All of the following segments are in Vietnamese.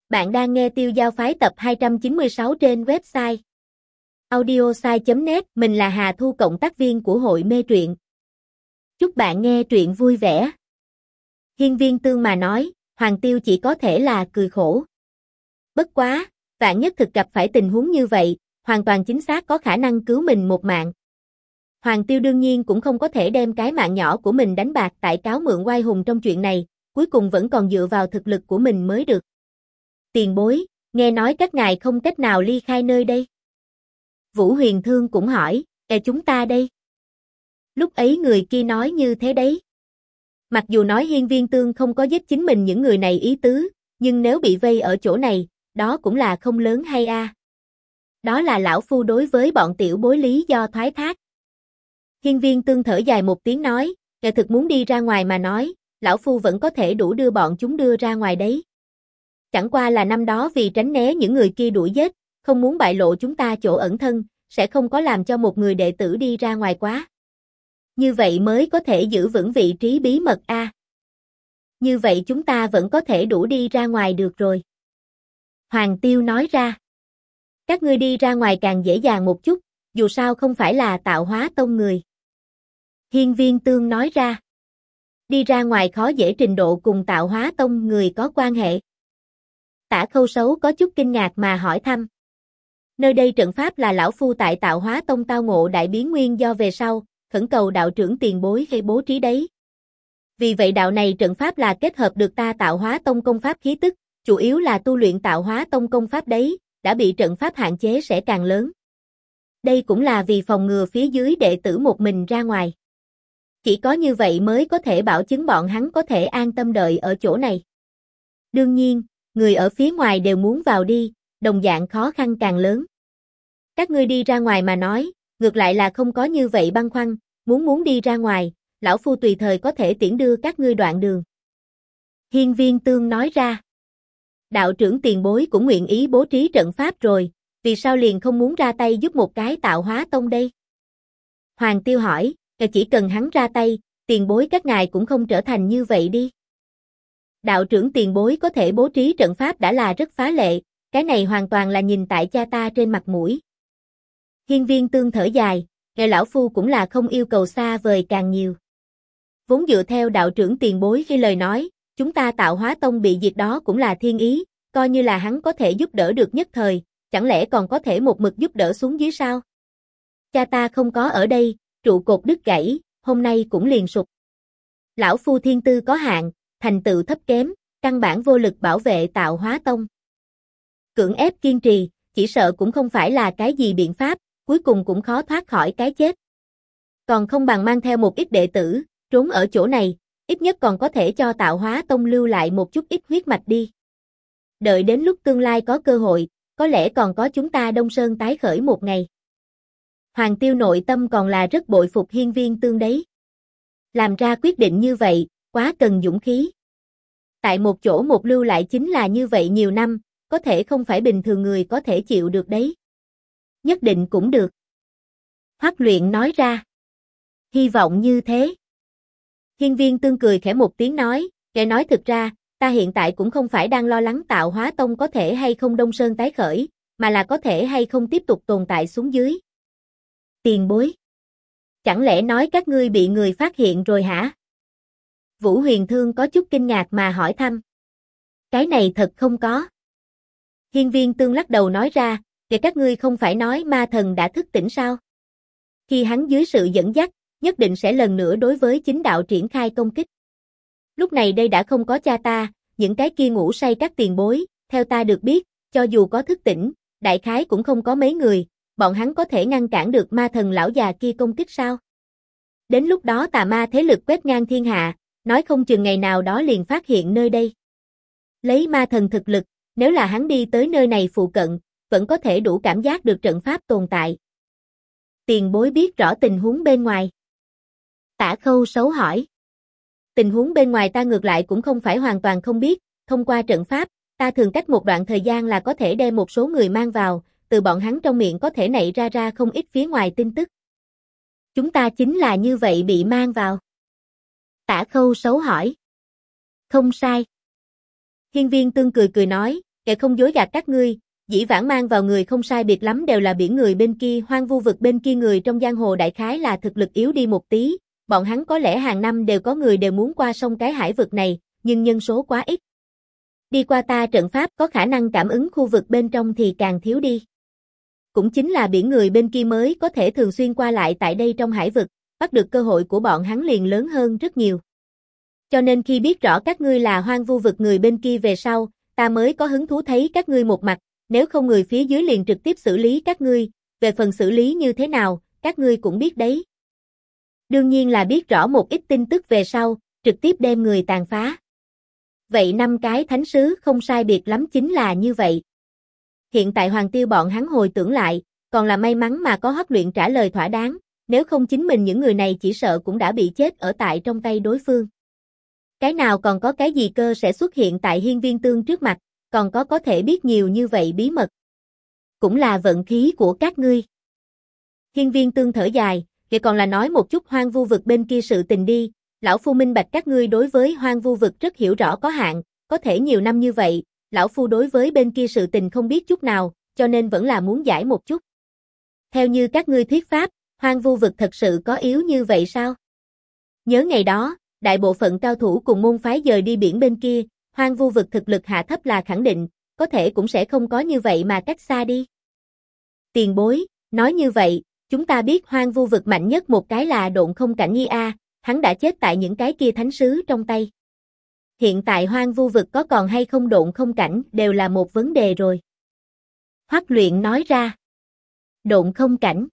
Bạn đang nghe Tiêu Giao Phái tập 296 trên website audiosai.net. Mình là Hà Thu, cộng tác viên của hội mê truyện. Chúc bạn nghe truyện vui vẻ. Hiên Viên Tương mà nói, Hoàng Tiêu chỉ có thể là cười khổ. Bất quá, vạn nhất thực gặp phải tình huống như vậy, hoàn toàn chính xác có khả năng cứu mình một mạng. Hoàng Tiêu đương nhiên cũng không có thể đem cái mạng nhỏ của mình đánh bạc tại cáo mượn oai hùng trong chuyện này, cuối cùng vẫn còn dựa vào thực lực của mình mới được. Tiền bối, nghe nói các ngài không cách nào ly khai nơi đây. Vũ Huyền Thương cũng hỏi, chúng ta đây? Lúc ấy người kia nói như thế đấy. Mặc dù nói Hiên Viên Tương không có giết chính mình những người này ý tứ, nhưng nếu bị vây ở chỗ này, đó cũng là không lớn hay a. Đó là lão phu đối với bọn tiểu bối lý do thoái thác. Hiên Viên Tương thở dài một tiếng nói, thực muốn đi ra ngoài mà nói, lão phu vẫn có thể đủ đưa bọn chúng đưa ra ngoài đấy. Chẳng qua là năm đó vì tránh né những người kia đuổi giết, không muốn bại lộ chúng ta chỗ ẩn thân, sẽ không có làm cho một người đệ tử đi ra ngoài quá. Như vậy mới có thể giữ vững vị trí bí mật a. Như vậy chúng ta vẫn có thể đủ đi ra ngoài được rồi. Hoàng Tiêu nói ra. Các ngươi đi ra ngoài càng dễ dàng một chút, dù sao không phải là Tạo Hóa Tông người. Hiên Viên Tương nói ra. Đi ra ngoài khó dễ trình độ cùng Tạo Hóa Tông người có quan hệ. Tả Khâu Sấu có chút kinh ngạc mà hỏi thăm. Nơi đây trận pháp là lão phu tại Tạo Hóa Tông tao ngộ đại biến nguyên do về sau, khẩn cầu đạo trưởng tiền bối hay bố trí đấy. Vì vậy đạo này trận pháp là kết hợp được ta Tạo Hóa Tông công pháp khí tức, chủ yếu là tu luyện Tạo Hóa Tông công pháp đấy, đã bị trận pháp hạn chế sẽ càng lớn. Đây cũng là vì phòng ngừa phía dưới đệ tử một mình ra ngoài. Chỉ có như vậy mới có thể bảo chứng bọn hắn có thể an tâm đợi ở chỗ này. Đương nhiên, người ở phía ngoài đều muốn vào đi, đồng dạng khó khăn càng lớn. Các ngươi đi ra ngoài mà nói, ngược lại là không có như vậy băn khoăn, muốn đi ra ngoài, lão phu tùy thời có thể tiễn đưa các ngươi đoạn đường. Hiên Viên Tương nói ra. Đạo trưởng tiền bối cũng nguyện ý bố trí trận pháp rồi, vì sao liền không muốn ra tay giúp một cái Tạo Hóa Tông đây? Hoàng Tiêu hỏi, chỉ cần hắn ra tay, tiền bối các ngài cũng không trở thành như vậy đi. Đạo trưởng tiền bối có thể bố trí trận pháp đã là rất phá lệ, cái này hoàn toàn là nhìn tại cha ta trên mặt mũi. Hiên Viên Tương thở dài, lão phu cũng là không yêu cầu xa vời càng nhiều. Vốn dựa theo đạo trưởng tiền bối khi lời nói, chúng ta Tạo Hóa Tông bị diệt đó cũng là thiên ý, coi như là hắn có thể giúp đỡ được nhất thời, chẳng lẽ còn có thể một mực giúp đỡ xuống dưới sao? Cha ta không có ở đây, trụ cột đứt gãy, hôm nay cũng liền sụp. Lão phu thiên tư có hạn, thành tựu thấp kém, căn bản vô lực bảo vệ Tạo Hóa Tông. Cưỡng ép kiên trì, chỉ sợ cũng không phải là cái gì biện pháp, cuối cùng cũng khó thoát khỏi cái chết. Còn không bằng mang theo một ít đệ tử, trốn ở chỗ này, ít nhất còn có thể cho Tạo Hóa Tông lưu lại một chút ít huyết mạch đi. Đợi đến lúc tương lai có cơ hội, có lẽ còn có chúng ta Đông Sơn tái khởi một ngày. Hoàng Tiêu nội tâm còn là rất bội phục Hiên Viên Tương đấy. Làm ra quyết định như vậy, quá cần dũng khí. Tại một chỗ một lưu lại chính là như vậy nhiều năm, có thể không phải bình thường người có thể chịu được đấy. Nhất định cũng được. Hoắc Luyện nói ra. Hy vọng như thế. Hiên Viên Tương cười khẽ một tiếng nói, kẻ nói thực ra, ta hiện tại cũng không phải đang lo lắng Tạo Hóa Tông có thể hay không Đông Sơn tái khởi, mà là có thể hay không tiếp tục tồn tại xuống dưới. Tiền bối. Chẳng lẽ nói các ngươi bị người phát hiện rồi hả? Vũ Huyền Thương có chút kinh ngạc mà hỏi thăm. Cái này thật không có. Hiên Viên Tương lắc đầu nói ra, để các ngươi không phải nói ma thần đã thức tỉnh sao? Khi hắn dưới sự dẫn dắt, nhất định sẽ lần nữa đối với chính đạo triển khai công kích. Lúc này đây đã không có cha ta, những cái kia ngủ say các tiền bối, theo ta được biết, cho dù có thức tỉnh, đại khái cũng không có mấy người, bọn hắn có thể ngăn cản được ma thần lão già kia công kích sao? Đến lúc đó tà ma thế lực quét ngang thiên hạ, nói không chừng ngày nào đó liền phát hiện nơi đây. Lấy ma thần thực lực, nếu là hắn đi tới nơi này phụ cận, vẫn có thể đủ cảm giác được trận pháp tồn tại. Tiền bối biết rõ tình huống bên ngoài. Tả Khâu Sấu hỏi. Tình huống bên ngoài ta ngược lại cũng không phải hoàn toàn không biết, thông qua trận pháp, ta thường cách một đoạn thời gian là có thể đem một số người mang vào, từ bọn hắn trong miệng có thể nảy ra không ít phía ngoài tin tức. Chúng ta chính là như vậy bị mang vào. Tả Khâu Sấu hỏi. Không sai. Hiên Viên Tương cười nói, kệ không dối gạt các ngươi, dĩ vãng mang vào người không sai biệt lắm đều là biển người bên kia, hoang vu vực bên kia người trong giang hồ đại khái là thực lực yếu đi một tí, bọn hắn có lẽ hàng năm đều có người đều muốn qua sông cái hải vực này, nhưng nhân số quá ít. Đi qua ta trận pháp có khả năng cảm ứng khu vực bên trong thì càng thiếu đi. Cũng chính là biển người bên kia mới có thể thường xuyên qua lại tại đây trong hải vực, bắt được cơ hội của bọn hắn liền lớn hơn rất nhiều. Cho nên khi biết rõ các ngươi là hoang vu vực người bên kia về sau, ta mới có hứng thú thấy các ngươi một mặt, nếu không người phía dưới liền trực tiếp xử lý các ngươi, về phần xử lý như thế nào, các ngươi cũng biết đấy. Đương nhiên là biết rõ một ít tin tức về sau, trực tiếp đem người tàn phá. Vậy 5 cái thánh sứ không sai biệt lắm chính là như vậy. Hiện tại Hoàng Tiêu bọn hắn hồi tưởng lại, còn là may mắn mà có Hoắc Luyện trả lời thỏa đáng, nếu không chính mình những người này chỉ sợ cũng đã bị chết ở tại trong tay đối phương. Cái nào còn có cái gì cơ sẽ xuất hiện tại Hiên Viên Tương trước mặt, còn có thể biết nhiều như vậy bí mật. Cũng là vận khí của các ngươi. Hiên Viên Tương thở dài, vậy còn là nói một chút hoang vu vực bên kia sự tình đi, lão phu minh bạch các ngươi đối với hoang vu vực rất hiểu rõ có hạn, có thể nhiều năm như vậy, lão phu đối với bên kia sự tình không biết chút nào, cho nên vẫn là muốn giải một chút. Theo như các ngươi thuyết pháp, hoang vu vực thật sự có yếu như vậy sao? Nhớ ngày đó, đại bộ phận cao thủ cùng môn phái dời đi biển bên kia, hoang vu vực thực lực hạ thấp là khẳng định, có thể cũng sẽ không có như vậy mà cách xa đi. Tiền bối, nói như vậy, chúng ta biết hoang vu vực mạnh nhất một cái là Độn Không Cảnh Nhi A, hắn đã chết tại những cái kia thánh sứ trong tay. Hiện tại hoang vu vực có còn hay không Độn Không Cảnh đều là một vấn đề rồi. Hoắc Luyện nói ra. Độn Không Cảnh.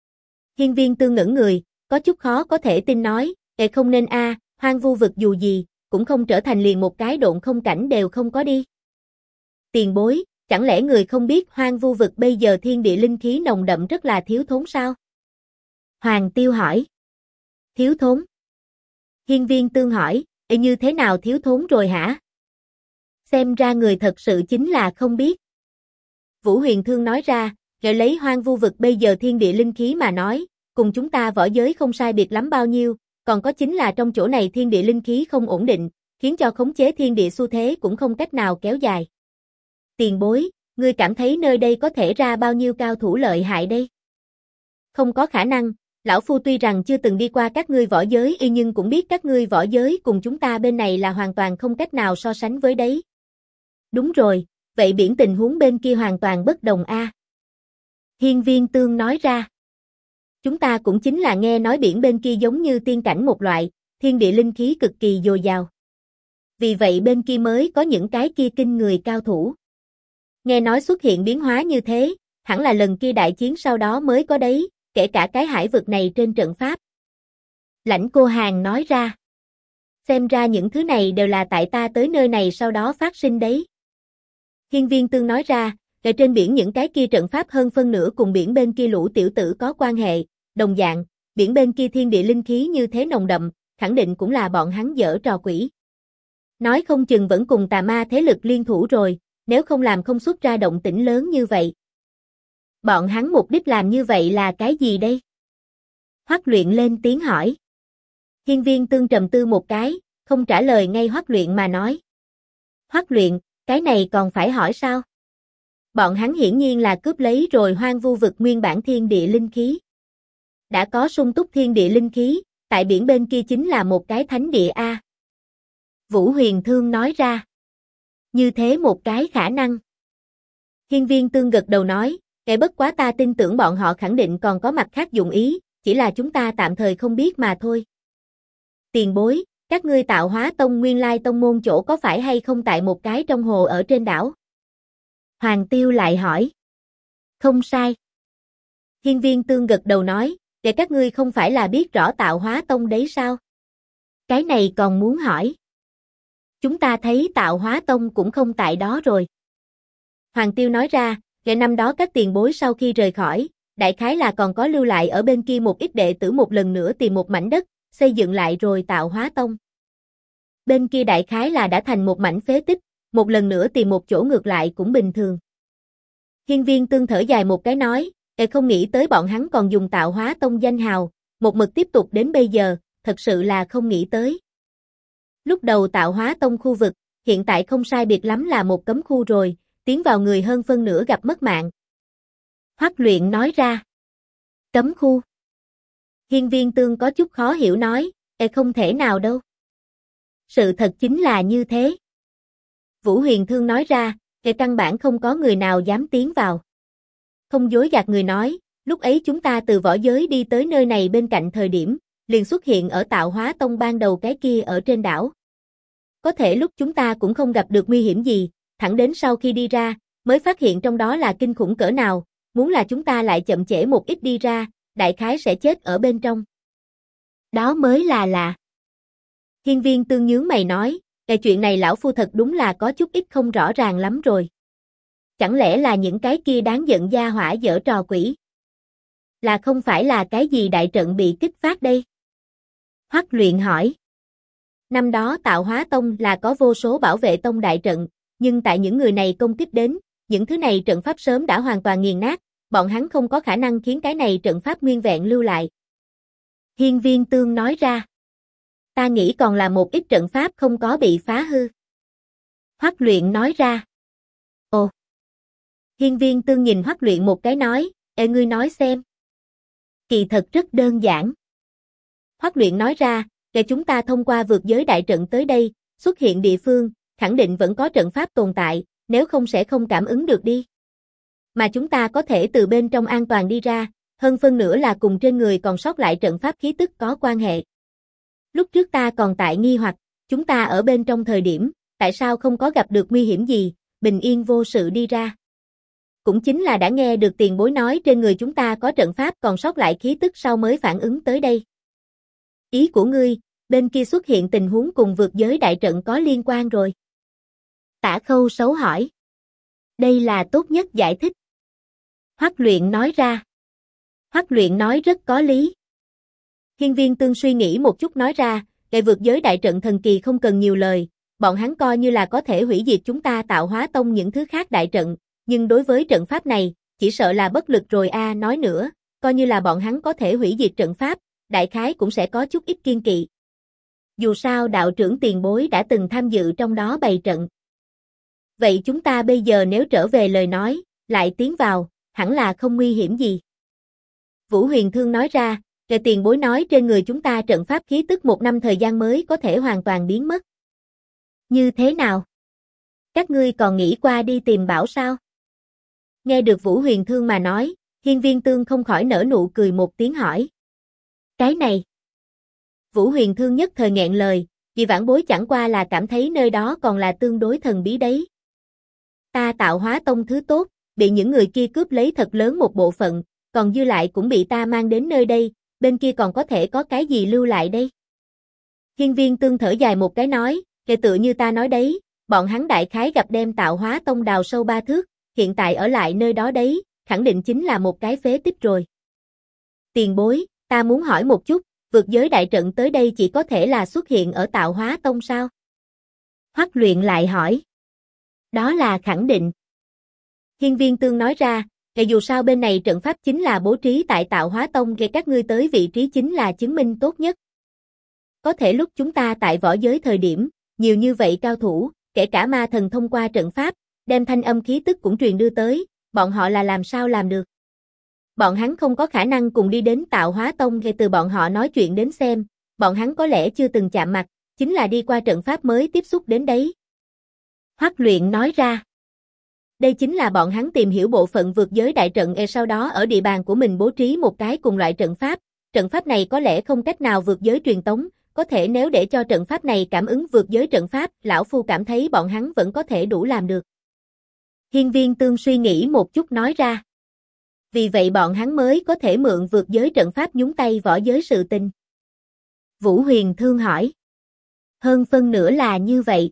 Hiên Viên Tương ngẩn người, có chút khó có thể tin nói, không nên a, hoang vu vực dù gì, cũng không trở thành liền một cái Độn Không Cảnh đều không có đi. Tiền bối, chẳng lẽ người không biết hoang vu vực bây giờ thiên địa linh khí nồng đậm rất là thiếu thốn sao? Hoàng Tiêu hỏi. Thiếu thốn? Hiên Viên Tương hỏi, như thế nào thiếu thốn rồi hả? Xem ra người thật sự chính là không biết. Vũ Huyền Thương nói ra, lấy hoang vu vực bây giờ thiên địa linh khí mà nói, cùng chúng ta võ giới không sai biệt lắm bao nhiêu, còn có chính là trong chỗ này thiên địa linh khí không ổn định, khiến cho khống chế thiên địa xu thế cũng không cách nào kéo dài. Tiền bối, ngươi cảm thấy nơi đây có thể ra bao nhiêu cao thủ lợi hại đây? Không có khả năng, lão phu tuy rằng chưa từng đi qua các ngươi võ giới nhưng cũng biết các ngươi võ giới cùng chúng ta bên này là hoàn toàn không cách nào so sánh với đấy. Đúng rồi, vậy biển tình huống bên kia hoàn toàn bất đồng a. Hiên Viên Tương nói ra. Chúng ta cũng chính là nghe nói biển bên kia giống như tiên cảnh một loại, thiên địa linh khí cực kỳ dồi dào. Vì vậy bên kia mới có những cái kia kinh người cao thủ. Nghe nói xuất hiện biến hóa như thế, hẳn là lần kia đại chiến sau đó mới có đấy, kể cả cái hải vực này trên trận pháp. Lãnh Cô Hàn nói ra. Xem ra những thứ này đều là tại ta tới nơi này sau đó phát sinh đấy. Hiên Viên Tương nói ra, ở trên biển những cái kia trận pháp hơn phân nửa cùng biển bên kia lũ tiểu tử có quan hệ, đồng dạng, biển bên kia thiên địa linh khí như thế nồng đậm, khẳng định cũng là bọn hắn giở trò quỷ. Nói không chừng vẫn cùng tà ma thế lực liên thủ rồi, nếu không làm không xuất ra động tĩnh lớn như vậy. Bọn hắn mục đích làm như vậy là cái gì đây? Hoắc Luyện lên tiếng hỏi. Hiên Viên Tương trầm tư một cái, không trả lời ngay Hoắc Luyện mà nói. Hoắc Luyện, cái này còn phải hỏi sao? Bọn hắn hiển nhiên là cướp lấy rồi hoang vu vực nguyên bản thiên địa linh khí. Đã có sung túc thiên địa linh khí, tại biển bên kia chính là một cái thánh địa A. Vũ Huyền Thương nói ra. Như thế một cái khả năng. Hiên Viên Tương gật đầu nói, bất quá ta tin tưởng bọn họ khẳng định còn có mặt khác dụng ý, chỉ là chúng ta tạm thời không biết mà thôi. Tiền bối, các ngươi Tạo Hóa Tông nguyên lai tông môn chỗ có phải hay không tại một cái trong hồ ở trên đảo? Hoàng Tiêu lại hỏi. Không sai. Hiên Viên Tương gật đầu nói, để các ngươi không phải là biết rõ Tạo Hóa Tông đấy sao? Cái này còn muốn hỏi. Chúng ta thấy Tạo Hóa Tông cũng không tại đó rồi. Hoàng Tiêu nói ra, năm đó các tiền bối sau khi rời khỏi, đại khái là còn có lưu lại ở bên kia một ít đệ tử một lần nữa tìm một mảnh đất, xây dựng lại rồi Tạo Hóa Tông. Bên kia đại khái là đã thành một mảnh phế tích, một lần nữa tìm một chỗ ngược lại cũng bình thường. Hiên Viên Tương thở dài một cái nói, không nghĩ tới bọn hắn còn dùng Tạo Hóa Tông danh hào, một mực tiếp tục đến bây giờ, thật sự là không nghĩ tới. Lúc đầu Tạo Hóa Tông khu vực, hiện tại không sai biệt lắm là một cấm khu rồi, tiến vào người hơn phân nửa gặp mất mạng. Hoắc Luyện nói ra. Cấm khu. Hiên Viên Tương có chút khó hiểu nói, không thể nào đâu. Sự thật chính là như thế. Vũ Huyền Thương nói ra, căn bản không có người nào dám tiến vào. Không dối gạt người nói, lúc ấy chúng ta từ võ giới đi tới nơi này bên cạnh thời điểm, liền xuất hiện ở Tạo Hóa Tông ban đầu cái kia ở trên đảo. Có thể lúc chúng ta cũng không gặp được nguy hiểm gì, thẳng đến sau khi đi ra, mới phát hiện trong đó là kinh khủng cỡ nào, muốn là chúng ta lại chậm trễ một ít đi ra, đại khái sẽ chết ở bên trong. Đó mới là lạ. Hiên Viên Tương nhướng mày nói, cái chuyện này lão phu thật đúng là có chút ít không rõ ràng lắm rồi. Chẳng lẽ là những cái kia đáng giận gia hỏa giở trò quỷ? Là không phải là cái gì đại trận bị kích phát đây? Hoắc Luyện hỏi. Năm đó Tạo Hóa Tông là có vô số bảo vệ tông đại trận, nhưng tại những người này công kích đến, những thứ này trận pháp sớm đã hoàn toàn nghiền nát, bọn hắn không có khả năng khiến cái này trận pháp nguyên vẹn lưu lại. Hiên Viên Tương nói ra. Ta nghĩ còn là một ít trận pháp không có bị phá hư. Hoắc Luyện nói ra. Ồ. Hiên Viên Tương nhìn Hoắc Luyện một cái nói, ngươi nói xem. Kỳ thật rất đơn giản. Hoắc Luyện nói ra, chúng ta thông qua vượt giới đại trận tới đây, xuất hiện địa phương, khẳng định vẫn có trận pháp tồn tại, nếu không sẽ không cảm ứng được đi. Mà chúng ta có thể từ bên trong an toàn đi ra, hơn phân nửa là cùng trên người còn sót lại trận pháp khí tức có quan hệ. Lúc trước ta còn tại nghi hoặc, chúng ta ở bên trong thời điểm, tại sao không có gặp được nguy hiểm gì, bình yên vô sự đi ra. Cũng chính là đã nghe được tiền bối nói trên người chúng ta có trận pháp còn sót lại khí tức sau mới phản ứng tới đây. Ý của ngươi, bên kia xuất hiện tình huống cùng vượt giới đại trận có liên quan rồi. Tả Khâu Sấu hỏi. Đây là tốt nhất giải thích. Hoắc Luyện nói ra. Hoắc Luyện nói rất có lý. Hiên Viên Tương suy nghĩ một chút nói ra, cái vượt giới đại trận thần kỳ không cần nhiều lời, bọn hắn coi như là có thể hủy diệt chúng ta Tạo Hóa Tông những thứ khác đại trận, nhưng đối với trận pháp này, chỉ sợ là bất lực rồi nói nữa, coi như là bọn hắn có thể hủy diệt trận pháp, đại khái cũng sẽ có chút ít kiên kỵ. Dù sao đạo trưởng tiền bối đã từng tham dự trong đó bày trận. Vậy chúng ta bây giờ nếu trở về lời nói, lại tiến vào, hẳn là không nguy hiểm gì. Vũ Huyền Thương nói ra, cái tiền bối nói trên người chúng ta trận pháp khí tức 1 năm thời gian mới có thể hoàn toàn biến mất. Như thế nào? Các ngươi còn nghĩ qua đi tìm bảo sao? Nghe được Vũ Huyền Thương mà nói, Hiên Viên Tương không khỏi nở nụ cười một tiếng hỏi. Cái này. Vũ Huyền Thương nhất thời nghẹn lời, vì vãn bối chẳng qua là cảm thấy nơi đó còn là tương đối thần bí đấy. Ta Tạo Hóa Tông thứ tốt, bị những người kia cướp lấy thật lớn một bộ phận, còn dư lại cũng bị ta mang đến nơi đây, bên kia còn có thể có cái gì lưu lại đây? Hiên Viên Tương thở dài một cái nói, tựa như ta nói đấy, bọn hắn đại khái gặp đem Tạo Hóa Tông đào sâu 3 thước, hiện tại ở lại nơi đó đấy, khẳng định chính là một cái phế tích rồi. Tiền bối, ta muốn hỏi một chút, vượt giới đại trận tới đây chỉ có thể là xuất hiện ở Tạo Hóa Tông sao? Hoắc Luyện lại hỏi. Đó là khẳng định. Hiên Viên Tương nói ra, dù sao bên này trận pháp chính là bố trí tại Tạo Hóa Tông, các ngươi tới vị trí chính là chứng minh tốt nhất. Có thể lúc chúng ta tại võ giới thời điểm, nhiều như vậy cao thủ, kể cả ma thần thông qua trận pháp, đem thanh âm khí tức cũng truyền đưa tới, bọn họ là làm sao làm được? Bọn hắn không có khả năng cùng đi đến Tạo Hóa Tông, từ bọn họ nói chuyện đến xem, bọn hắn có lẽ chưa từng chạm mặt, chính là đi qua trận pháp mới tiếp xúc đến đấy. Hoắc Luyện nói ra. Đây chính là bọn hắn tìm hiểu bộ phận vượt giới đại trận, sau đó ở địa bàn của mình bố trí một cái cùng loại trận pháp này có lẽ không cách nào vượt giới truyền tống, có thể nếu để cho trận pháp này cảm ứng vượt giới trận pháp, lão phu cảm thấy bọn hắn vẫn có thể đủ làm được. Hiên Viên Tương suy nghĩ một chút nói ra. Vì vậy bọn hắn mới có thể mượn vượt giới trận pháp nhúng tay võ giới sự tình. Vũ Huyền Thương hỏi. Hơn phân nửa là như vậy.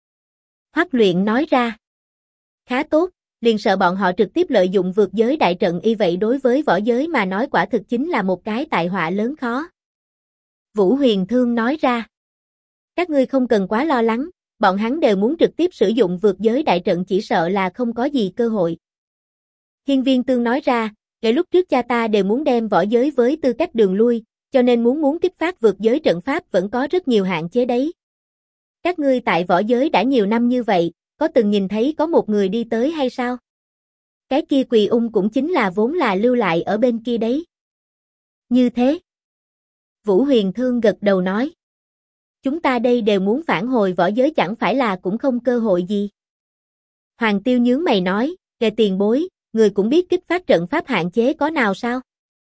Hoắc Luyện nói ra. Khá tốt, liền sợ bọn họ trực tiếp lợi dụng vượt giới đại trận, y vậy đối với võ giới mà nói quả thực chính là một cái tai họa lớn khó. Vũ Huyền Thương nói ra. Các ngươi không cần quá lo lắng, bọn hắn đều muốn trực tiếp sử dụng vượt giới đại trận, chỉ sợ là không có gì cơ hội. Hiên Viên Tương nói ra, lúc trước cha ta đều muốn đem võ giới với tư cách đường lui, cho nên muốn kích phát vượt giới trận pháp vẫn có rất nhiều hạn chế đấy. Các ngươi tại võ giới đã nhiều năm như vậy, có từng nhìn thấy có một người đi tới hay sao? Cái kia Quỳ Ung cũng chính là vốn là lưu lại ở bên kia đấy. Như thế. Vũ Huyền Thương gật đầu nói. Chúng ta đây đều muốn phản hồi võ giới chẳng phải là cũng không cơ hội gì. Hoàng Tiêu nhướng mày nói, kẻ tiền bối, người cũng biết kích phát trận pháp hạn chế có nào sao?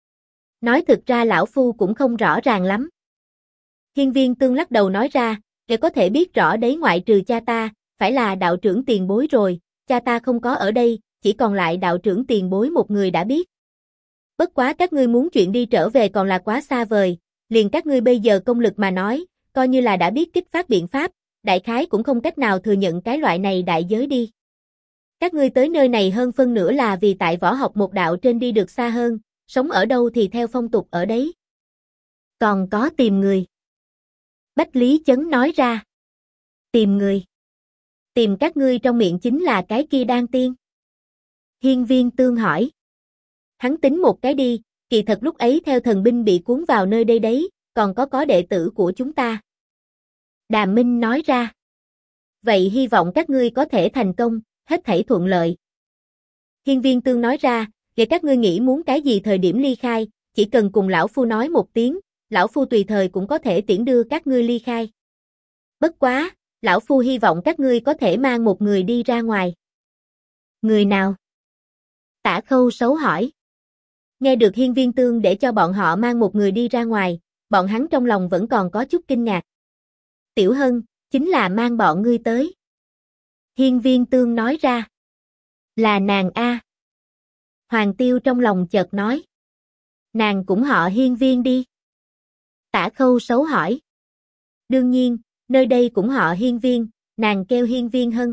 Nói thực ra lão phu cũng không rõ ràng lắm. Hiên Viên Tương lắc đầu nói ra, kẻ có thể biết rõ đấy ngoại trừ cha ta, phải là đạo trưởng tiền bối rồi, cha ta không có ở đây, chỉ còn lại đạo trưởng tiền bối một người đã biết. Bất quá các ngươi muốn chuyện đi trở về còn là quá xa vời, liền các ngươi bây giờ công lực mà nói, coi như là đã biết kích phát biện pháp, đại khái cũng không cách nào thừa nhận cái loại này đại giới đi. Các ngươi tới nơi này hơn phân nửa là vì tại võ học một đạo trên đi được xa hơn, sống ở đâu thì theo phong tục ở đấy. Còn có tìm người. Bách Lý Chấn nói ra. Tìm người. Tìm các ngươi trong miệng chính là cái kia đan tiên. Hiên Viên Tương hỏi. Hắn tính một cái đi, kỳ thật lúc ấy theo thần binh bị cuốn vào nơi đây đấy, còn có đệ tử của chúng ta. Đàm Minh nói ra. Vậy hy vọng các ngươi có thể thành công, hết thảy thuận lợi. Hiên Viên Tương nói ra, vậy các ngươi nghĩ muốn cái gì thời điểm ly khai, chỉ cần cùng lão phu nói một tiếng, lão phu tùy thời cũng có thể tiễn đưa các ngươi ly khai. Bất quá, lão phu hy vọng các ngươi có thể mang một người đi ra ngoài. Người nào? Tả Khâu Sấu hỏi. Nghe được Hiên Viên Tương để cho bọn họ mang một người đi ra ngoài, bọn hắn trong lòng vẫn còn có chút kinh ngạc. Tiểu Hân, chính là mang bọn ngươi tới. Hiên Viên Tương nói ra. Là nàng a. Hoàng Tiêu trong lòng chợt nói. Nàng cũng họ Hiên Viên đi. Tả Khâu Sấu hỏi. Đương nhiên, nơi đây cũng họ Hiên Viên, nàng kêu Hiên Viên Hân.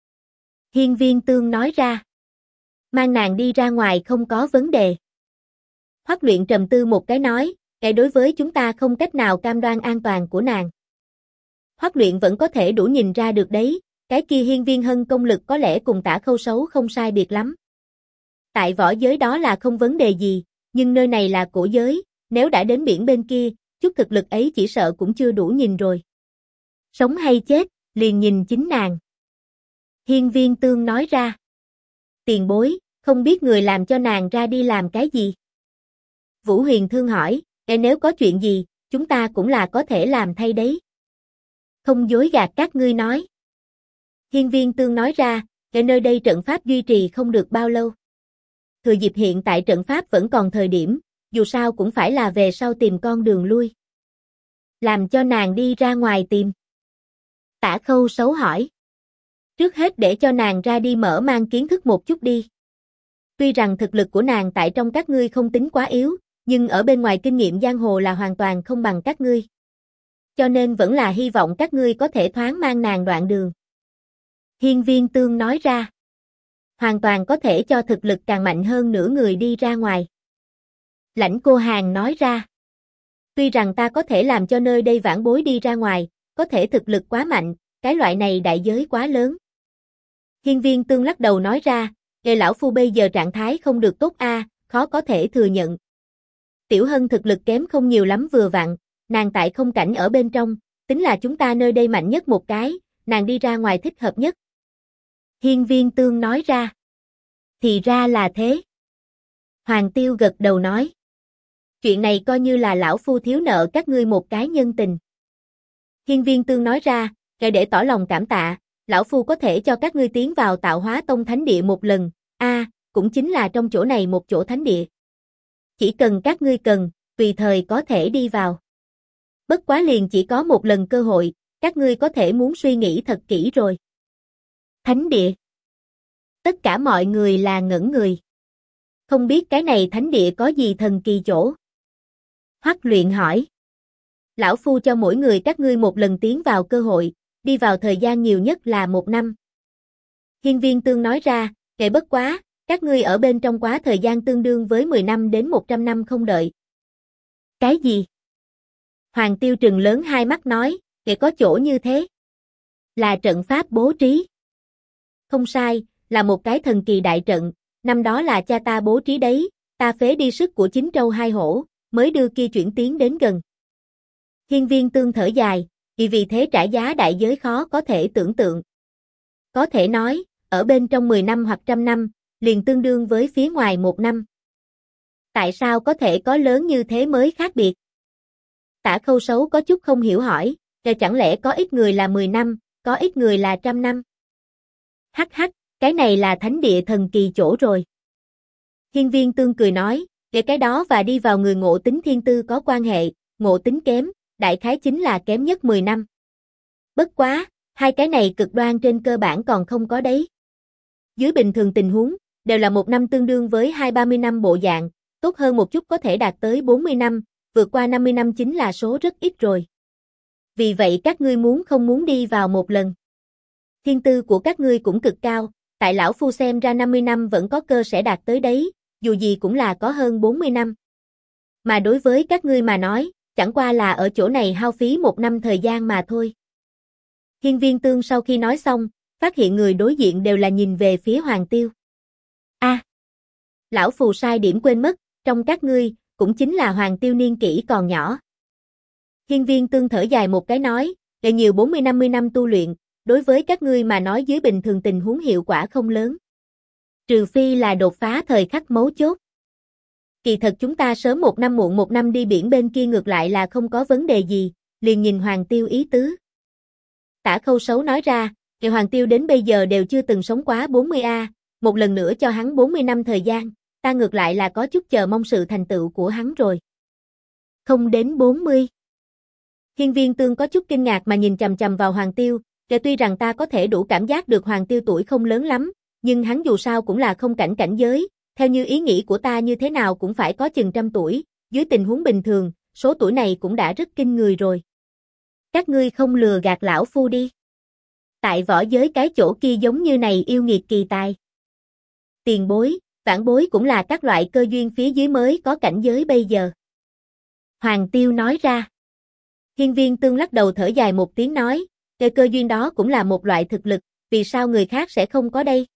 Hiên Viên Tương nói ra. Mang nàng đi ra ngoài không có vấn đề. Hoắc Luyện trầm tư một cái nói, cái đối với chúng ta không cách nào cam đoan an toàn của nàng. Hoắc Luyện vẫn có thể đủ nhìn ra được đấy, cái kia Hiên Viên Hân công lực có lẽ cùng Tả Khâu Sấu không sai biệt lắm. Tại võ giới đó là không vấn đề gì, nhưng nơi này là cổ giới, nếu đã đến biển bên kia, chút thực lực ấy chỉ sợ cũng chưa đủ nhìn rồi. Sống hay chết, liền nhìn chính nàng. Hiên Viên Tương nói ra. Tiền bối, không biết người làm cho nàng ra đi làm cái gì? Vũ Huyền Thương hỏi, nếu có chuyện gì, chúng ta cũng là có thể làm thay đấy. Không dối gạt các ngươi nói. Hiên Viên Tương nói ra, nơi đây trận pháp duy trì không được bao lâu. Thừa dịp hiện tại trận pháp vẫn còn thời điểm, dù sao cũng phải là về sau tìm con đường lui. Làm cho nàng đi ra ngoài tìm. Tả Khâu Sấu hỏi. Trước hết để cho nàng ra đi mở mang kiến thức một chút đi. Tuy rằng thực lực của nàng tại trong các ngươi không tính quá yếu, nhưng ở bên ngoài kinh nghiệm giang hồ là hoàn toàn không bằng các ngươi. Cho nên vẫn là hy vọng các ngươi có thể thoáng mang nàng đoạn đường. Hiên Viên Tương nói ra. Hoàn toàn có thể cho thực lực càng mạnh hơn nửa người đi ra ngoài. Lãnh Cô Hàn nói ra. Tuy rằng ta có thể làm cho nơi đây vãn bối đi ra ngoài, có thể thực lực quá mạnh, cái loại này đại giới quá lớn. Hiên Viên Tương lắc đầu nói ra, lão phu bây giờ trạng thái không được tốt a, khó có thể thừa nhận. Tiểu Hân thực lực kém không nhiều lắm vừa vặn, nàng tại không cảnh ở bên trong, tính là chúng ta nơi đây mạnh nhất một cái, nàng đi ra ngoài thích hợp nhất. Hiên Viên Tương nói ra. Thì ra là thế. Hoàng Tiêu gật đầu nói. Chuyện này coi như là lão phu thiếu nợ các ngươi một cái nhân tình. Hiên Viên Tương nói ra, để tỏ lòng cảm tạ, lão phu có thể cho các ngươi tiến vào Tạo Hóa Tông thánh địa một lần, cũng chính là trong chỗ này một chỗ thánh địa. Chỉ cần các ngươi cần, tùy thời có thể đi vào. Bất quá liền chỉ có một lần cơ hội, các ngươi có thể muốn suy nghĩ thật kỹ rồi. Thánh địa. Tất cả mọi người là ngẩn người. Không biết cái này thánh địa có gì thần kỳ chỗ? Hoắc Luyện hỏi. Lão phu cho mỗi người các ngươi một lần tiến vào cơ hội, đi vào thời gian nhiều nhất là 1 năm. Hiên Viên Tương nói ra, bất quá, các ngươi ở bên trong quá thời gian tương đương với 10 năm đến 100 năm không đợi. Cái gì? Hoàng Tiêu trừng lớn hai mắt nói, có chỗ như thế. Là trận pháp bố trí. Không sai, là một cái thần kỳ đại trận, năm đó là cha ta bố trí đấy, ta phế đi sức của 9 trâu 2 hổ, mới đưa kia chuyển tiến đến gần. Hiên Viên Tương thở dài, vì thế trả giá đại giới khó có thể tưởng tượng. Có thể nói, ở bên trong 10 năm hoặc 100 năm, liền tương đương với phía ngoài 1 năm. Tại sao có thể có lớn như thế mới khác biệt? Tả Khâu Sấu có chút không hiểu hỏi, chẳng lẽ có ít người là 10 năm, có ít người là 100 năm? Hắc hắc, cái này là thánh địa thần kỳ chỗ rồi. Hiên Viên Tương cười nói, cái đó và đi vào người ngộ tính thiên tư có quan hệ, ngộ tính kém, đại khái chính là kém nhất 10 năm. Bất quá, hai cái này cực đoan trên cơ bản còn không có đấy. Dưới bình thường tình huống, đều là 1 năm tương đương với 20-30 năm bộ dạng, tốt hơn một chút có thể đạt tới 40 năm, vượt qua 50 năm chính là số rất ít rồi. Vì vậy các ngươi muốn không muốn đi vào một lần. Thiên tư của các ngươi cũng cực cao, tại lão phu xem ra 50 năm vẫn có cơ sẽ đạt tới đấy, dù gì cũng là có hơn 40 năm. Mà đối với các ngươi mà nói, chẳng qua là ở chỗ này hao phí 1 năm thời gian mà thôi. Hiên Viên Tương sau khi nói xong, phát hiện người đối diện đều là nhìn về phía Hoàng Tiêu. Lão phù sai điểm quên mất, trong các ngươi, cũng chính là Hoàng Tiêu niên kỷ còn nhỏ. Hiên Viên Tương thở dài một cái nói, nhiều 40-50 năm tu luyện, đối với các ngươi mà nói dưới bình thường tình huống hiệu quả không lớn. Trừ phi là đột phá thời khắc mấu chốt. Kỳ thật chúng ta sớm 1 năm muộn 1 năm đi biển bên kia ngược lại là không có vấn đề gì, liền nhìn Hoàng Tiêu ý tứ. Tả Khâu Sấu nói ra, Hoàng Tiêu đến bây giờ đều chưa từng sống quá 40A, một lần nữa cho hắn 40 năm thời gian, ta ngược lại là có chút chờ mong sự thành tựu của hắn rồi. Không đến 40. Hiên Viên Tương có chút kinh ngạc mà nhìn chằm chằm vào Hoàng Tiêu, tuy rằng ta có thể đủ cảm giác được Hoàng Tiêu tuổi không lớn lắm, nhưng hắn dù sao cũng là không cảnh cảnh giới, theo như ý nghĩ của ta như thế nào cũng phải có chừng 100 tuổi, dưới tình huống bình thường, số tuổi này cũng đã rất kinh người rồi. Các ngươi không lừa gạt lão phu đi. Tại võ giới cái chỗ kia giống như này yêu nghiệt kỳ tài. Tiền bối, vãn bối cũng là các loại cơ duyên phía dưới mới có cảnh giới bây giờ. Hoàng Tiêu nói ra. Hiên Viên Tương lắc đầu thở dài một tiếng nói, cơ duyên đó cũng là một loại thực lực, vì sao người khác sẽ không có đây?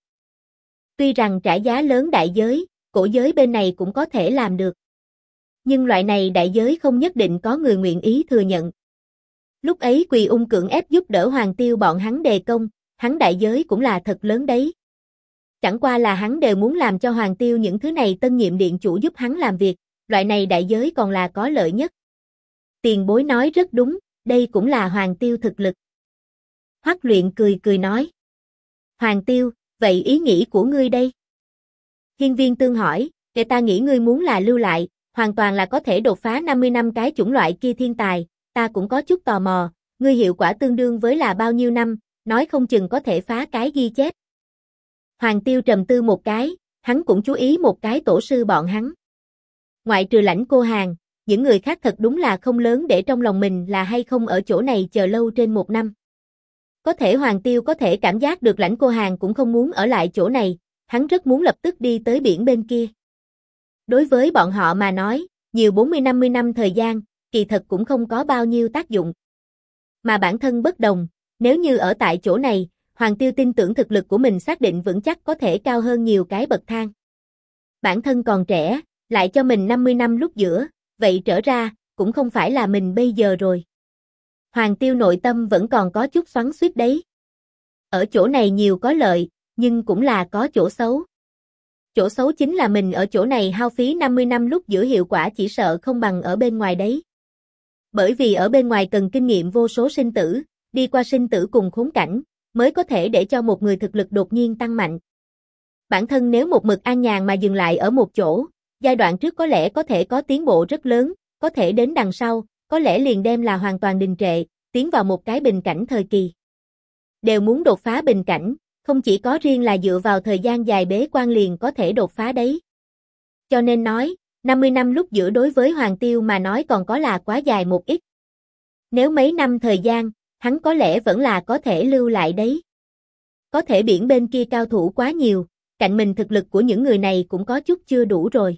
Tuy rằng trả giá lớn đại giới, cổ giới bên này cũng có thể làm được. Nhưng loại này đại giới không nhất định có người nguyện ý thừa nhận. Lúc ấy Quỳ Ung cưỡng ép giúp đỡ Hoàng Tiêu bọn hắn đề công, hắn đại giới cũng là thật lớn đấy. Chẳng qua là hắn đều muốn làm cho Hoàng Tiêu những thứ này tân nhiệm điện chủ giúp hắn làm việc, loại này đại giới còn là có lợi nhất. Tiền bối nói rất đúng, đây cũng là Hoàng Tiêu thực lực. Hoắc Luyện cười cười nói. Hoàng Tiêu, vậy ý nghĩ của ngươi đây? Hiên Viên Tương hỏi, ta nghĩ ngươi muốn là lưu lại, hoàn toàn là có thể đột phá 50 năm cái chủng loại kia thiên tài, ta cũng có chút tò mò, ngươi hiệu quả tương đương với là bao nhiêu năm, nói không chừng có thể phá cái ghi chép. Hoàng Tiêu trầm tư một cái, hắn cũng chú ý một cái tổ sư bọn hắn. Ngoại trừ Lãnh Cô Hàn, những người khác thật đúng là không lớn để trong lòng mình là hay không ở chỗ này chờ lâu trên 1 năm. Có thể Hoàng Tiêu có thể cảm giác được Lãnh Cô Hàn cũng không muốn ở lại chỗ này, hắn rất muốn lập tức đi tới biển bên kia. Đối với bọn họ mà nói, nhiều 40-50 năm thời gian, kỳ thật cũng không có bao nhiêu tác dụng. Mà bản thân bất đồng, nếu như ở tại chỗ này, Hoàng Tiêu tin tưởng thực lực của mình xác định vững chắc có thể cao hơn nhiều cái bậc thang. Bản thân còn trẻ, lại cho mình 50 năm lúc giữa, vậy trở ra, cũng không phải là mình bây giờ rồi. Hoàng Tiêu nội tâm vẫn còn có chút xoắn xuýt đấy. Ở chỗ này nhiều có lợi, nhưng cũng là có chỗ xấu. Chỗ xấu chính là mình ở chỗ này hao phí 50 năm lúc giữa hiệu quả chỉ sợ không bằng ở bên ngoài đấy. Bởi vì ở bên ngoài cần kinh nghiệm vô số sinh tử, đi qua sinh tử cùng khốn cảnh, mới có thể để cho một người thực lực đột nhiên tăng mạnh. Bản thân nếu một mực an nhàn mà dừng lại ở một chỗ, giai đoạn trước có lẽ có thể có tiến bộ rất lớn, có thể đến đằng sau, có lẽ liền đem là hoàn toàn đình trệ, tiến vào một cái bình cảnh thời kỳ. Đều muốn đột phá bình cảnh, không chỉ có riêng là dựa vào thời gian dài bế quan liền có thể đột phá đấy. Cho nên nói, 50 năm lúc giữa đối với Hoàng Tiêu mà nói còn có là quá dài một ít. Nếu mấy năm thời gian, hắn có lẽ vẫn là có thể lưu lại đấy. Có thể biển bên kia cao thủ quá nhiều, cạnh mình thực lực của những người này cũng có chút chưa đủ rồi.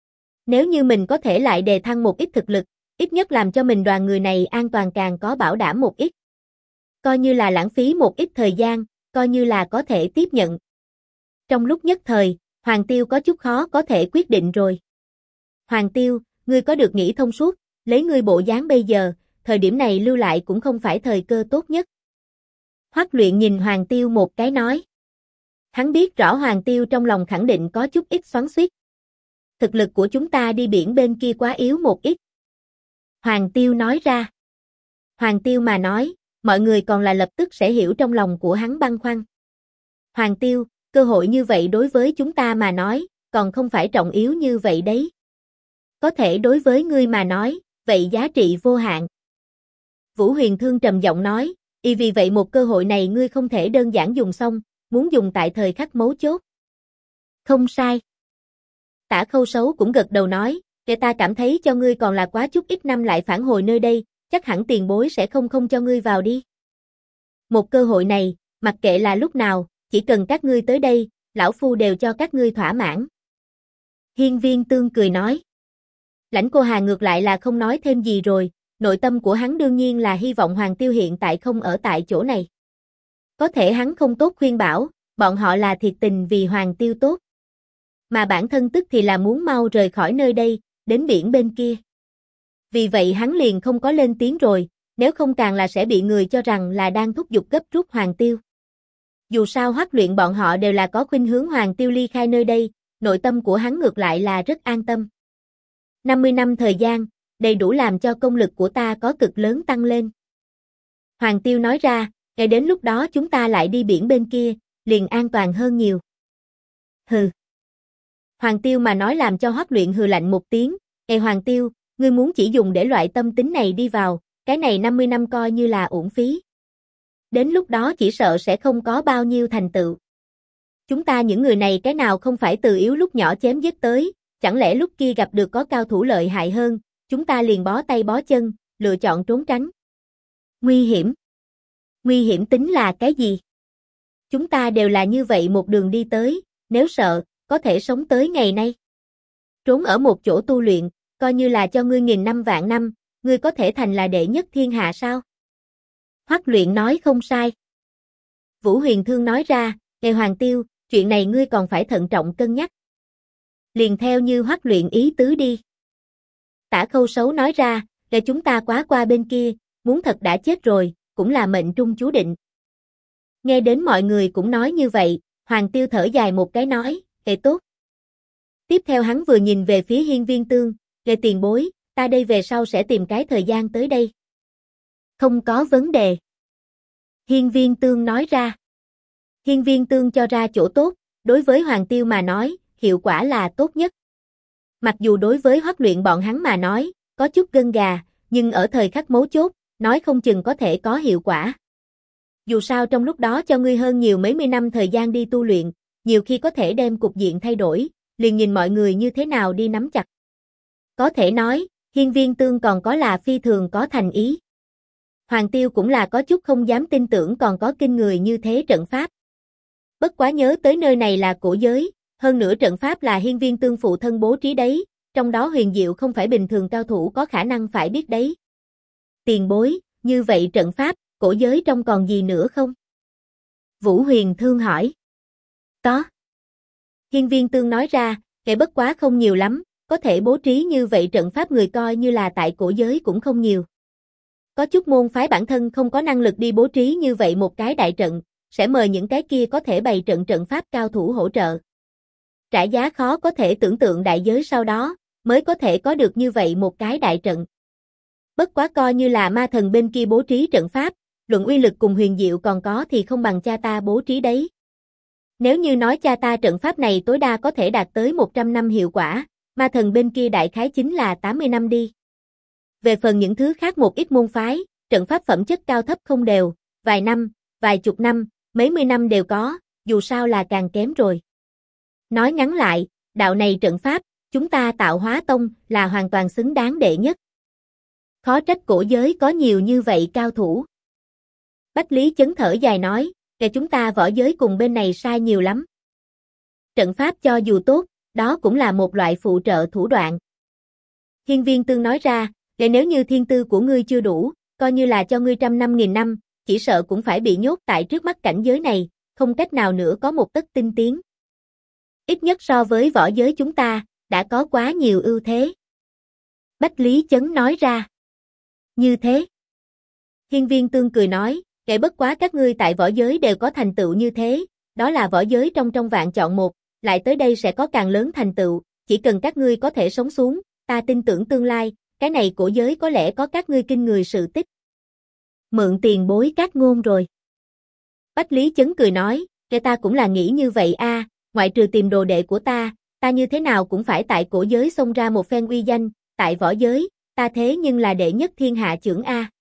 Nếu như mình có thể lại đề thăng một ít thực lực, ít nhất làm cho mình đoàn người này an toàn càng có bảo đảm một ít. Coi như là lãng phí một ít thời gian, coi như là có thể tiếp nhận. Trong lúc nhất thời, Hoàng Tiêu có chút khó có thể quyết định rồi. Hoàng Tiêu, ngươi có được nghĩ thông suốt, lấy ngươi bộ dáng bây giờ, thời điểm này lưu lại cũng không phải thời cơ tốt nhất. Hoắc Luyện nhìn Hoàng Tiêu một cái nói. Hắn biết rõ Hoàng Tiêu trong lòng khẳng định có chút ít xoắn xuýt. Thực lực của chúng ta đi biển bên kia quá yếu một ít. Hoàng Tiêu nói ra. Hoàng Tiêu mà nói, mọi người còn là lập tức sẽ hiểu trong lòng của hắn băn khoăn. Hoàng Tiêu, cơ hội như vậy đối với chúng ta mà nói, còn không phải trọng yếu như vậy đấy. Có thể đối với ngươi mà nói, vậy giá trị vô hạn. Vũ Huyền Thương trầm giọng nói, vì vậy một cơ hội này ngươi không thể đơn giản dùng xong, muốn dùng tại thời khắc mấu chốt. Không sai. Tả Khâu Sấu cũng gật đầu nói, để ta cảm thấy cho ngươi còn là quá chút ít năm lại phản hồi nơi đây, chắc hẳn tiền bối sẽ không cho ngươi vào đi. Một cơ hội này, mặc kệ là lúc nào, chỉ cần các ngươi tới đây, lão phu đều cho các ngươi thỏa mãn. Hiên Viên Tương cười nói. Lãnh Cô Hà ngược lại là không nói thêm gì rồi, nội tâm của hắn đương nhiên là hy vọng Hoàng Tiêu hiện tại không ở tại chỗ này. Có thể hắn không tốt khuyên bảo, bọn họ là thiệt tình vì Hoàng Tiêu tốt. Mà bản thân tức thì là muốn mau rời khỏi nơi đây, đến biển bên kia. Vì vậy hắn liền không có lên tiếng rồi, nếu không càng là sẽ bị người cho rằng là đang thúc giục gấp rút Hoàng Tiêu. Dù sao Hoắc Luyện bọn họ đều là có khuynh hướng Hoàng Tiêu ly khai nơi đây, nội tâm của hắn ngược lại là rất an tâm. 50 năm thời gian, đầy đủ làm cho công lực của ta có cực lớn tăng lên. Hoàng Tiêu nói ra, ngay đến lúc đó chúng ta lại đi biển bên kia, liền an toàn hơn nhiều. Hừ. Hoàng Tiêu mà nói làm cho Hoắc Luyện hừ lạnh một tiếng, Hoàng Tiêu, ngươi muốn chỉ dùng để loại tâm tính này đi vào, cái này 50 năm coi như là uổng phí. Đến lúc đó chỉ sợ sẽ không có bao nhiêu thành tựu. Chúng ta những người này cái nào không phải từ yếu lúc nhỏ chém giết tới, chẳng lẽ lúc kia gặp được có cao thủ lợi hại hơn, chúng ta liền bó tay bó chân, lựa chọn trốn tránh. Nguy hiểm. Nguy hiểm tính là cái gì? Chúng ta đều là như vậy một đường đi tới, nếu sợ, có thể sống tới ngày nay. Trốn ở một chỗ tu luyện, coi như là cho ngươi nghìn năm vạn năm, ngươi có thể thành là đệ nhất thiên hạ sao? Hoắc Luyện nói không sai. Vũ Huyền Thương nói ra, Hoàng Tiêu, chuyện này ngươi còn phải thận trọng cân nhắc. Liền theo như Hoắc Luyện ý tứ đi. Tả Khâu Sấu nói ra, để chúng ta quá qua bên kia, muốn thật đã chết rồi, cũng là mệnh trung chú định. Nghe đến mọi người cũng nói như vậy, Hoàng Tiêu thở dài một cái nói, tốt. Tiếp theo hắn vừa nhìn về phía Hiên Viên Tương, tiền bối, ta đây về sau sẽ tìm cái thời gian tới đây. Không có vấn đề. Hiên Viên Tương nói ra. Hiên Viên Tương cho ra chỗ tốt, đối với Hoàng Tiêu mà nói, hiệu quả là tốt nhất. Mặc dù đối với Hoắc Luyện bọn hắn mà nói, có chút gân gà, nhưng ở thời khắc mấu chốt, nói không chừng có thể có hiệu quả. Dù sao trong lúc đó cho ngươi hơn nhiều mấy mươi năm thời gian đi tu luyện, nhiều khi có thể đem cục diện thay đổi, liền nhìn mọi người như thế nào đi nắm chặt. Có thể nói, Hiên Viên Tương còn có là phi thường có thành ý. Hoàng Tiêu cũng là có chút không dám tin tưởng còn có kinh người như thế trận pháp. Bất quá nhớ tới nơi này là cổ giới, hơn nữa trận pháp là Hiên Viên Tương phụ thân bố trí đấy, trong đó huyền diệu không phải bình thường cao thủ có khả năng phải biết đấy. Tiền bối, như vậy trận pháp, cổ giới trong còn gì nữa không? Vũ Huyền Thương hỏi. Có. Hiên Viên Tương nói ra, bất quá không nhiều lắm, có thể bố trí như vậy trận pháp người coi như là tại cổ giới cũng không nhiều. Có chút môn phái bản thân không có năng lực đi bố trí như vậy một cái đại trận, sẽ mời những cái kia có thể bày trận pháp cao thủ hỗ trợ. Trả giá khó có thể tưởng tượng đại giới sau đó, mới có thể có được như vậy một cái đại trận. Bất quá coi như là ma thần bên kia bố trí trận pháp, luận uy lực cùng huyền diệu còn có thì không bằng cha ta bố trí đấy. Nếu như nói cha ta trận pháp này tối đa có thể đạt tới 100 năm hiệu quả, ma thần bên kia đại khái chính là 80 năm đi. Về phần những thứ khác một ít môn phái, trận pháp phẩm chất cao thấp không đều, vài năm, vài chục năm, mấy mươi năm đều có, dù sao là càng kém rồi. Nói ngắn lại, đạo này trận pháp, chúng ta Tạo Hóa Tông là hoàn toàn xứng đáng đệ nhất. Khó trách cổ giới có nhiều như vậy cao thủ. Bách Lý Chấn thở dài nói, chúng ta võ giới cùng bên này sai nhiều lắm. Trận pháp cho dù tốt, đó cũng là một loại phụ trợ thủ đoạn. Hiên Viên Tương nói ra, nếu như thiên tư của ngươi chưa đủ, coi như là cho ngươi trăm năm nghìn năm, chỉ sợ cũng phải bị nhốt tại trước mắt cảnh giới này, không cách nào nữa có một tấc tinh tiến. Ít nhất so với võ giới chúng ta, đã có quá nhiều ưu thế. Bách Lý Chấn nói ra. Như thế. Hiên Viên Tương cười nói, Kể bất quá các ngươi tại võ giới đều có thành tựu như thế, đó là võ giới trong vạn chọn một, lại tới đây sẽ có càng lớn thành tựu, chỉ cần các ngươi có thể sống xuống, ta tin tưởng tương lai, cái này cổ giới có lẽ có các ngươi kinh người sự tích. Mượn tiền bối các ngôn rồi. Bách Lý Chấn cười nói, kể ta cũng là nghĩ như vậy a, ngoại trừ tìm đồ đệ của ta như thế nào cũng phải tại cổ giới xông ra một phen uy danh, tại võ giới, ta thế nhưng là đệ nhất thiên hạ chưởng a.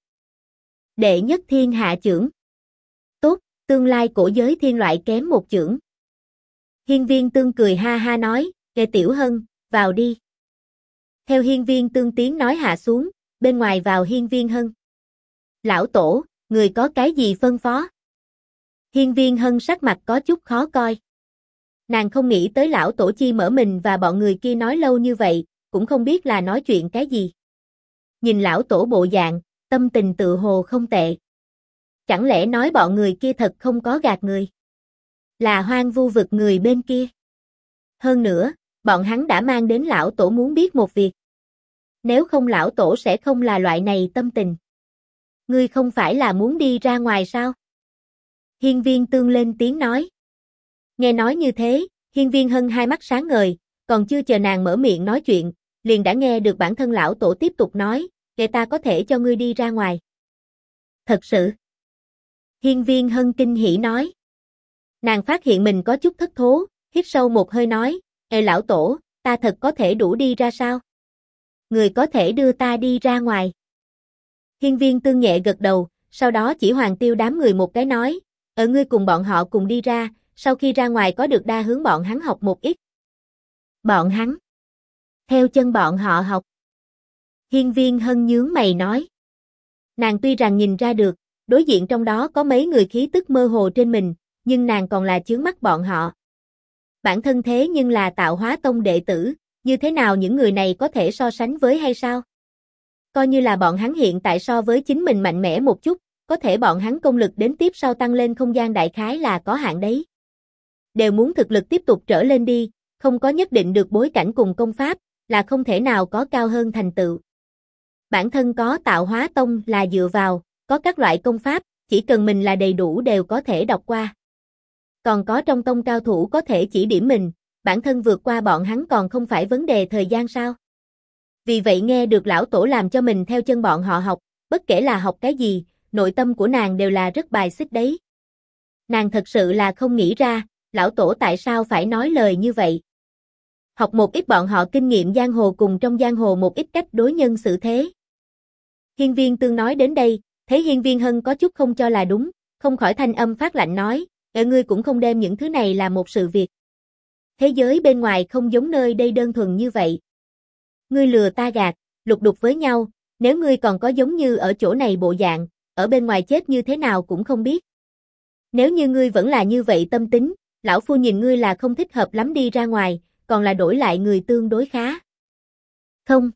Đệ nhất thiên hạ chưởng. Tốt, tương lai cổ giới thiên loại kém một chưởng. Hiên Viên Tương cười ha ha nói, kệ Tiểu Hân, vào đi. Theo Hiên Viên Tương tiếng nói hạ xuống, bên ngoài vào Hiên Viên Hân. Lão tổ, người có cái gì phân phó? Hiên Viên Hân sắc mặt có chút khó coi. Nàng không nghĩ tới lão tổ chi mở mình và bọn người kia nói lâu như vậy, cũng không biết là nói chuyện cái gì. Nhìn lão tổ bộ dạng, tâm tình tự hồ không tệ. Chẳng lẽ nói bọn người kia thật không có gạt người? Là Hoang Vu vực người bên kia. Hơn nữa, bọn hắn đã mang đến lão tổ muốn biết một việc. Nếu không lão tổ sẽ không là loại này tâm tình. Ngươi không phải là muốn đi ra ngoài sao? Hiên Viên Tương lên tiếng nói. Nghe nói như thế, Hiên Viên Hân hai mắt sáng ngời, còn chưa chờ nàng mở miệng nói chuyện, liền đã nghe được bản thân lão tổ tiếp tục nói, kệ ta có thể cho ngươi đi ra ngoài. Thật sự. Hiên Viên Hân kinh hỉ nói. Nàng phát hiện mình có chút thất thố, hít sâu một hơi nói, ê lão tổ, ta thật có thể đủ đi ra sao? Người có thể đưa ta đi ra ngoài. Hiên Viên Tương nhẹ gật đầu, sau đó chỉ Hoàng Tiêu đám người một cái nói, ngươi cùng bọn họ cùng đi ra, sau khi ra ngoài có được đa hướng bọn hắn học một ít. Bọn hắn? Theo chân bọn họ học. Hiên Viên Hân nhướng mày nói. Nàng tuy rằng nhìn ra được, đối diện trong đó có mấy người khí tức mơ hồ trên mình, nhưng nàng còn là chướng mắt bọn họ. Bản thân thế nhưng là Tạo Hóa Tông đệ tử, như thế nào những người này có thể so sánh với hay sao? Coi như là bọn hắn hiện tại so với chính mình mạnh mẽ một chút, có thể bọn hắn công lực đến tiếp sau tăng lên không gian đại khái là có hạn đấy. Đều muốn thực lực tiếp tục trở lên đi, không có nhất định được bối cảnh cùng công pháp, là không thể nào có cao hơn thành tựu. Bản thân có Tạo Hóa Tông là dựa vào, có các loại công pháp, chỉ cần mình là đầy đủ đều có thể đọc qua. Còn có trong tông cao thủ có thể chỉ điểm mình, bản thân vượt qua bọn hắn còn không phải vấn đề thời gian sao? Vì vậy nghe được lão tổ làm cho mình theo chân bọn họ học, bất kể là học cái gì, nội tâm của nàng đều là rất bài xích đấy. Nàng thật sự là không nghĩ ra, lão tổ tại sao phải nói lời như vậy. Học một ít bọn họ kinh nghiệm giang hồ cùng trong giang hồ một ít cách đối nhân xử thế. Hiên Viên Tương nói đến đây, thấy Hiên Viên Hân có chút không cho là đúng, không khỏi thanh âm phát lạnh nói, ngươi cũng không đem những thứ này là một sự việc. Thế giới bên ngoài không giống nơi đây đơn thuần như vậy. Ngươi lừa ta gạt, lục đục với nhau, nếu ngươi còn có giống như ở chỗ này bộ dạng, ở bên ngoài chết như thế nào cũng không biết. Nếu như ngươi vẫn là như vậy tâm tính, lão phu nhìn ngươi là không thích hợp lắm đi ra ngoài, còn là đổi lại người tương đối khá. Không.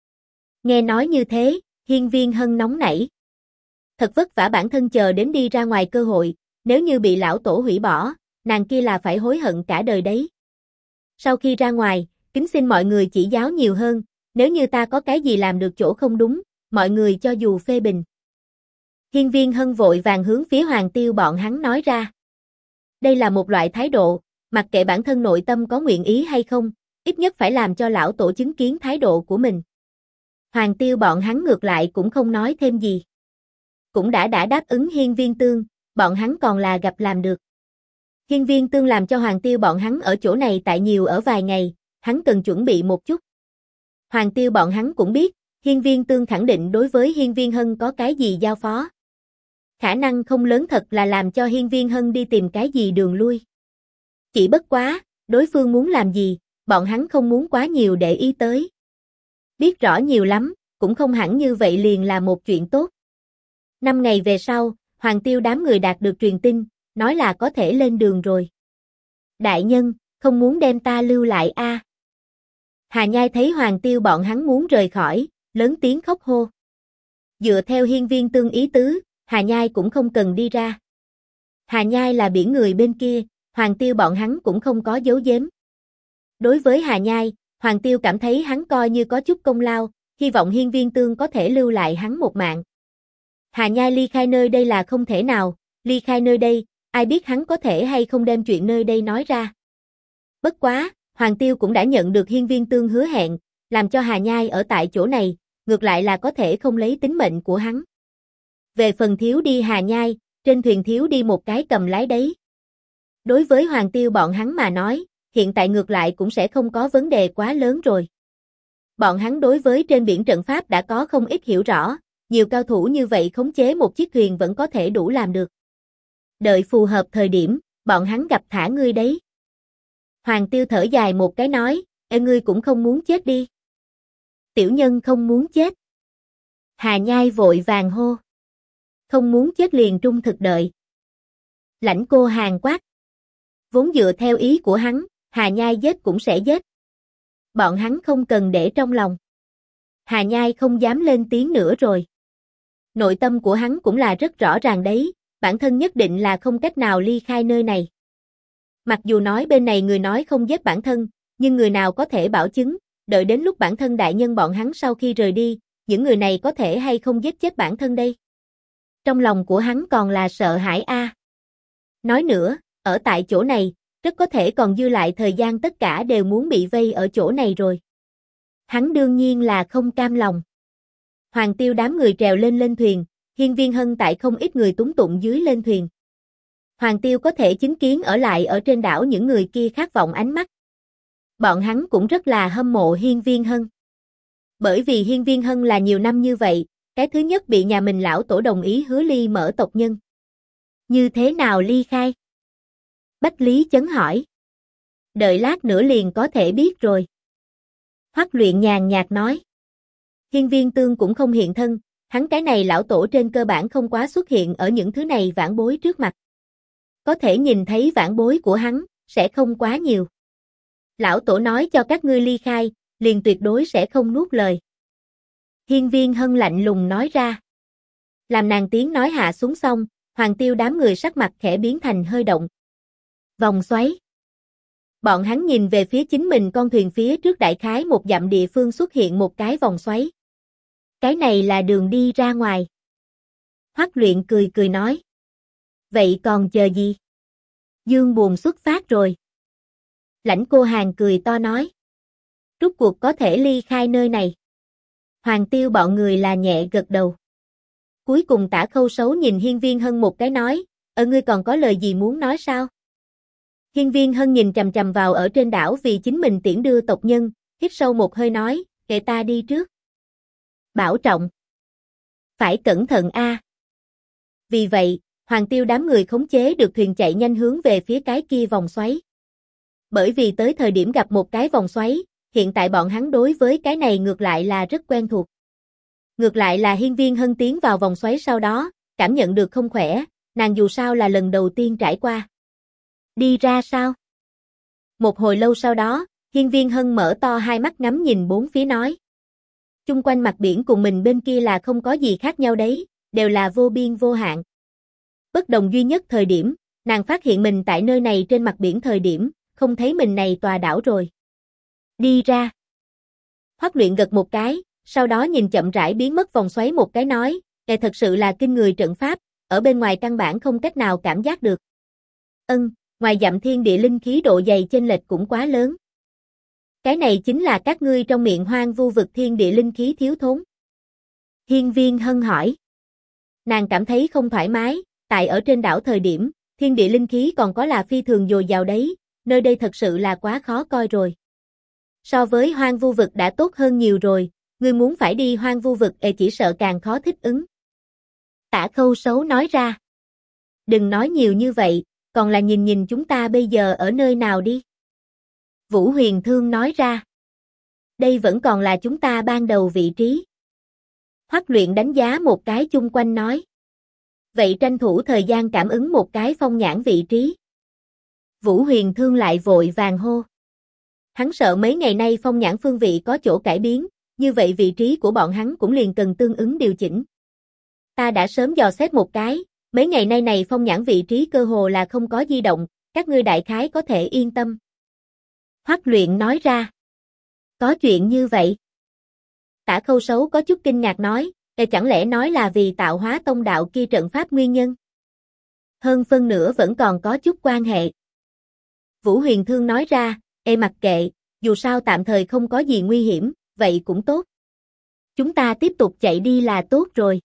Nghe nói như thế, Hiên Viên Hân nóng nảy. Thật vất vả bản thân chờ đến đi ra ngoài cơ hội, nếu như bị lão tổ hủy bỏ, nàng kia là phải hối hận cả đời đấy. Sau khi ra ngoài, kính xin mọi người chỉ giáo nhiều hơn, nếu như ta có cái gì làm được chỗ không đúng, mọi người cho dù phê bình. Hiên Viên Hân vội vàng hướng phía Hoàng Tiêu bọn hắn nói ra. Đây là một loại thái độ, mặc kệ bản thân nội tâm có nguyện ý hay không, ít nhất phải làm cho lão tổ chứng kiến thái độ của mình. Hoàng Tiêu bọn hắn ngược lại cũng không nói thêm gì. Cũng đã đáp ứng Hiên Viên Tương, bọn hắn còn là gặp làm được. Hiên Viên Tương làm cho Hoàng Tiêu bọn hắn ở chỗ này tại nhiều ở vài ngày, hắn cần chuẩn bị một chút. Hoàng Tiêu bọn hắn cũng biết, Hiên Viên Tương khẳng định đối với Hiên Viên Hân có cái gì giao phó. Khả năng không lớn thật là làm cho Hiên Viên Hân đi tìm cái gì đường lui. Chỉ bất quá, đối phương muốn làm gì, bọn hắn không muốn quá nhiều để ý tới. Biết rõ nhiều lắm, cũng không hẳn như vậy liền là một chuyện tốt. 5 ngày về sau, Hoàng Tiêu đám người đạt được truyền tin, nói là có thể lên đường rồi. Đại nhân, không muốn đem ta lưu lại a? Hà Nhai thấy Hoàng Tiêu bọn hắn muốn rời khỏi, lớn tiếng khóc hô. Dựa theo Hiên Viên Tương ý tứ, Hà Nhai cũng không cần đi ra. Hà Nhai là biển người bên kia, Hoàng Tiêu bọn hắn cũng không có giấu giếm. Đối với Hà Nhai, Hoàng Tiêu cảm thấy hắn coi như có chút công lao, hy vọng Hiên Viên Tương có thể lưu lại hắn một mạng. Hà Nhai ly khai nơi đây là không thể nào, ly khai nơi đây, ai biết hắn có thể hay không đem chuyện nơi đây nói ra. Bất quá, Hoàng Tiêu cũng đã nhận được Hiên Viên Tương hứa hẹn, làm cho Hà Nhai ở tại chỗ này, ngược lại là có thể không lấy tính mệnh của hắn. Về phần thiếu đi Hà Nhai, trên thuyền thiếu đi một cái cầm lái đấy. Đối với Hoàng Tiêu bọn hắn mà nói, hiện tại ngược lại cũng sẽ không có vấn đề quá lớn rồi. Bọn hắn đối với trên biển trận pháp đã có không ít hiểu rõ, nhiều cao thủ như vậy khống chế một chiếc thuyền vẫn có thể đủ làm được. Đợi phù hợp thời điểm, bọn hắn gặp thả ngươi đấy. Hoàng Tiêu thở dài một cái nói, ngươi cũng không muốn chết đi. Tiểu nhân không muốn chết. Hà Nhai vội vàng hô. Không muốn chết liền trung thực đợi. Lãnh Cô Hàn quát. Vốn dựa theo ý của hắn, Hà Nhai giết cũng sẽ giết. Bọn hắn không cần để trong lòng. Hà Nhai không dám lên tiếng nữa rồi. Nội tâm của hắn cũng là rất rõ ràng đấy, bản thân nhất định là không cách nào ly khai nơi này. Mặc dù nói bên này người nói không giết bản thân, nhưng người nào có thể bảo chứng, đợi đến lúc bản thân đại nhân bọn hắn sau khi rời đi, những người này có thể hay không giết chết bản thân đây. Trong lòng của hắn còn là sợ hãi a. Nói nữa, ở tại chỗ này, rất có thể còn dư lại thời gian tất cả đều muốn bị vây ở chỗ này rồi. Hắn đương nhiên là không cam lòng. Hoàng Tiêu đám người trèo lên thuyền, Hiên Viên Hân tại không ít người túng tụng dưới lên thuyền. Hoàng Tiêu có thể chứng kiến ở lại ở trên đảo những người kia khát vọng ánh mắt. Bọn hắn cũng rất là hâm mộ Hiên Viên Hân. Bởi vì Hiên Viên Hân là nhiều năm như vậy, cái thứ nhất bị nhà mình lão tổ đồng ý hứa ly mở tộc nhân. Như thế nào ly khai? Bách Lý Chấn hỏi. Đợi lát nữa liền có thể biết rồi. Hoắc Luyện nhàn nhạt nói. Hiên Viên Tương cũng không hiện thân, hắn cái này lão tổ trên cơ bản không quá xuất hiện ở những thứ này vãn bối trước mặt. Có thể nhìn thấy vãn bối của hắn, sẽ không quá nhiều. Lão tổ nói cho các ngươi ly khai, liền tuyệt đối sẽ không nuốt lời. Hiên Viên Hân lạnh lùng nói ra. Làm nàng tiếng nói hạ xuống xong, Hoàng Tiêu đám người sắc mặt khẽ biến thành hơi động. Vòng xoáy. Bọn hắn nhìn về phía chính mình con thuyền phía trước đại khái một dặm địa phương xuất hiện một cái vòng xoáy. Cái này là đường đi ra ngoài. Hoắc Luyện cười cười nói. Vậy còn chờ gì? Dương buồn xuất phát rồi. Lãnh Cô Hàn cười to nói. Rốt cuộc có thể ly khai nơi này. Hoàng Tiêu bọn người là nhẹ gật đầu. Cuối cùng Tả Khâu Sấu nhìn Hiên Viên Hân một cái nói, ngươi còn có lời gì muốn nói sao? Hiên Viên Hân nhìn chằm chằm vào ở trên đảo vì chính mình tiễn đưa tộc nhân, hít sâu một hơi nói, kệ ta đi trước. Bảo trọng. Phải cẩn thận a. Vì vậy, Hoàng Tiêu đám người khống chế được thuyền chạy nhanh hướng về phía cái kia vòng xoáy. Bởi vì tới thời điểm gặp một cái vòng xoáy, hiện tại bọn hắn đối với cái này ngược lại là rất quen thuộc. Ngược lại là Hiên Viên Hân tiến vào vòng xoáy sau đó, cảm nhận được không khỏe, nàng dù sao là lần đầu tiên trải qua. Đi ra sao? Một hồi lâu sau đó, Hiên Viên Hân mở to hai mắt ngắm nhìn bốn phía nói. Chung quanh mặt biển cùng mình bên kia là không có gì khác nhau đấy, đều là vô biên vô hạn. Bất đồng duy nhất thời điểm, nàng phát hiện mình tại nơi này trên mặt biển thời điểm, không thấy mình này tòa đảo rồi. Đi ra. Hoắc Luyện gật một cái, sau đó nhìn chậm rãi biến mất vòng xoáy một cái nói, "Ngài thật sự là kinh người trận pháp, ở bên ngoài căn bản không cách nào cảm giác được." Ngoài dặm thiên địa linh khí độ dày chênh lệch cũng quá lớn. Cái này chính là các ngươi trong miệng hoang vu vực thiên địa linh khí thiếu thốn. Hiên Viên Hân hỏi. Nàng cảm thấy không thoải mái, tại ở trên đảo thời điểm, thiên địa linh khí còn có là phi thường dồi dào đấy, nơi đây thật sự là quá khó coi rồi. So với hoang vu vực đã tốt hơn nhiều rồi, ngươi muốn phải đi hoang vu vực chỉ sợ càng khó thích ứng. Tả Khâu Sấu nói ra. Đừng nói nhiều như vậy, còn là nhìn chúng ta bây giờ ở nơi nào đi. Vũ Huyền Thương nói ra. Đây vẫn còn là chúng ta ban đầu vị trí. Hoắc Luyện đánh giá một cái chung quanh nói. Vậy tranh thủ thời gian cảm ứng một cái phong nhãn vị trí. Vũ Huyền Thương lại vội vàng hô. Hắn sợ mấy ngày nay phong nhãn phương vị có chỗ cải biến, như vậy vị trí của bọn hắn cũng liền cần tương ứng điều chỉnh. Ta đã sớm dò xét một cái, mấy ngày nay này phong nhãn vị trí cơ hồ là không có di động, các ngươi đại khái có thể yên tâm. Hoắc Luyện nói ra. Có chuyện như vậy. Tả Khâu Sấu có chút kinh ngạc nói, Chẳng lẽ nói là vì tạo hóa tông đạo kia trận pháp nguyên nhân? Hơn phân nửa vẫn còn có chút quan hệ. Vũ Huyền Thương nói ra, mặc kệ, dù sao tạm thời không có gì nguy hiểm, vậy cũng tốt. Chúng ta tiếp tục chạy đi là tốt rồi.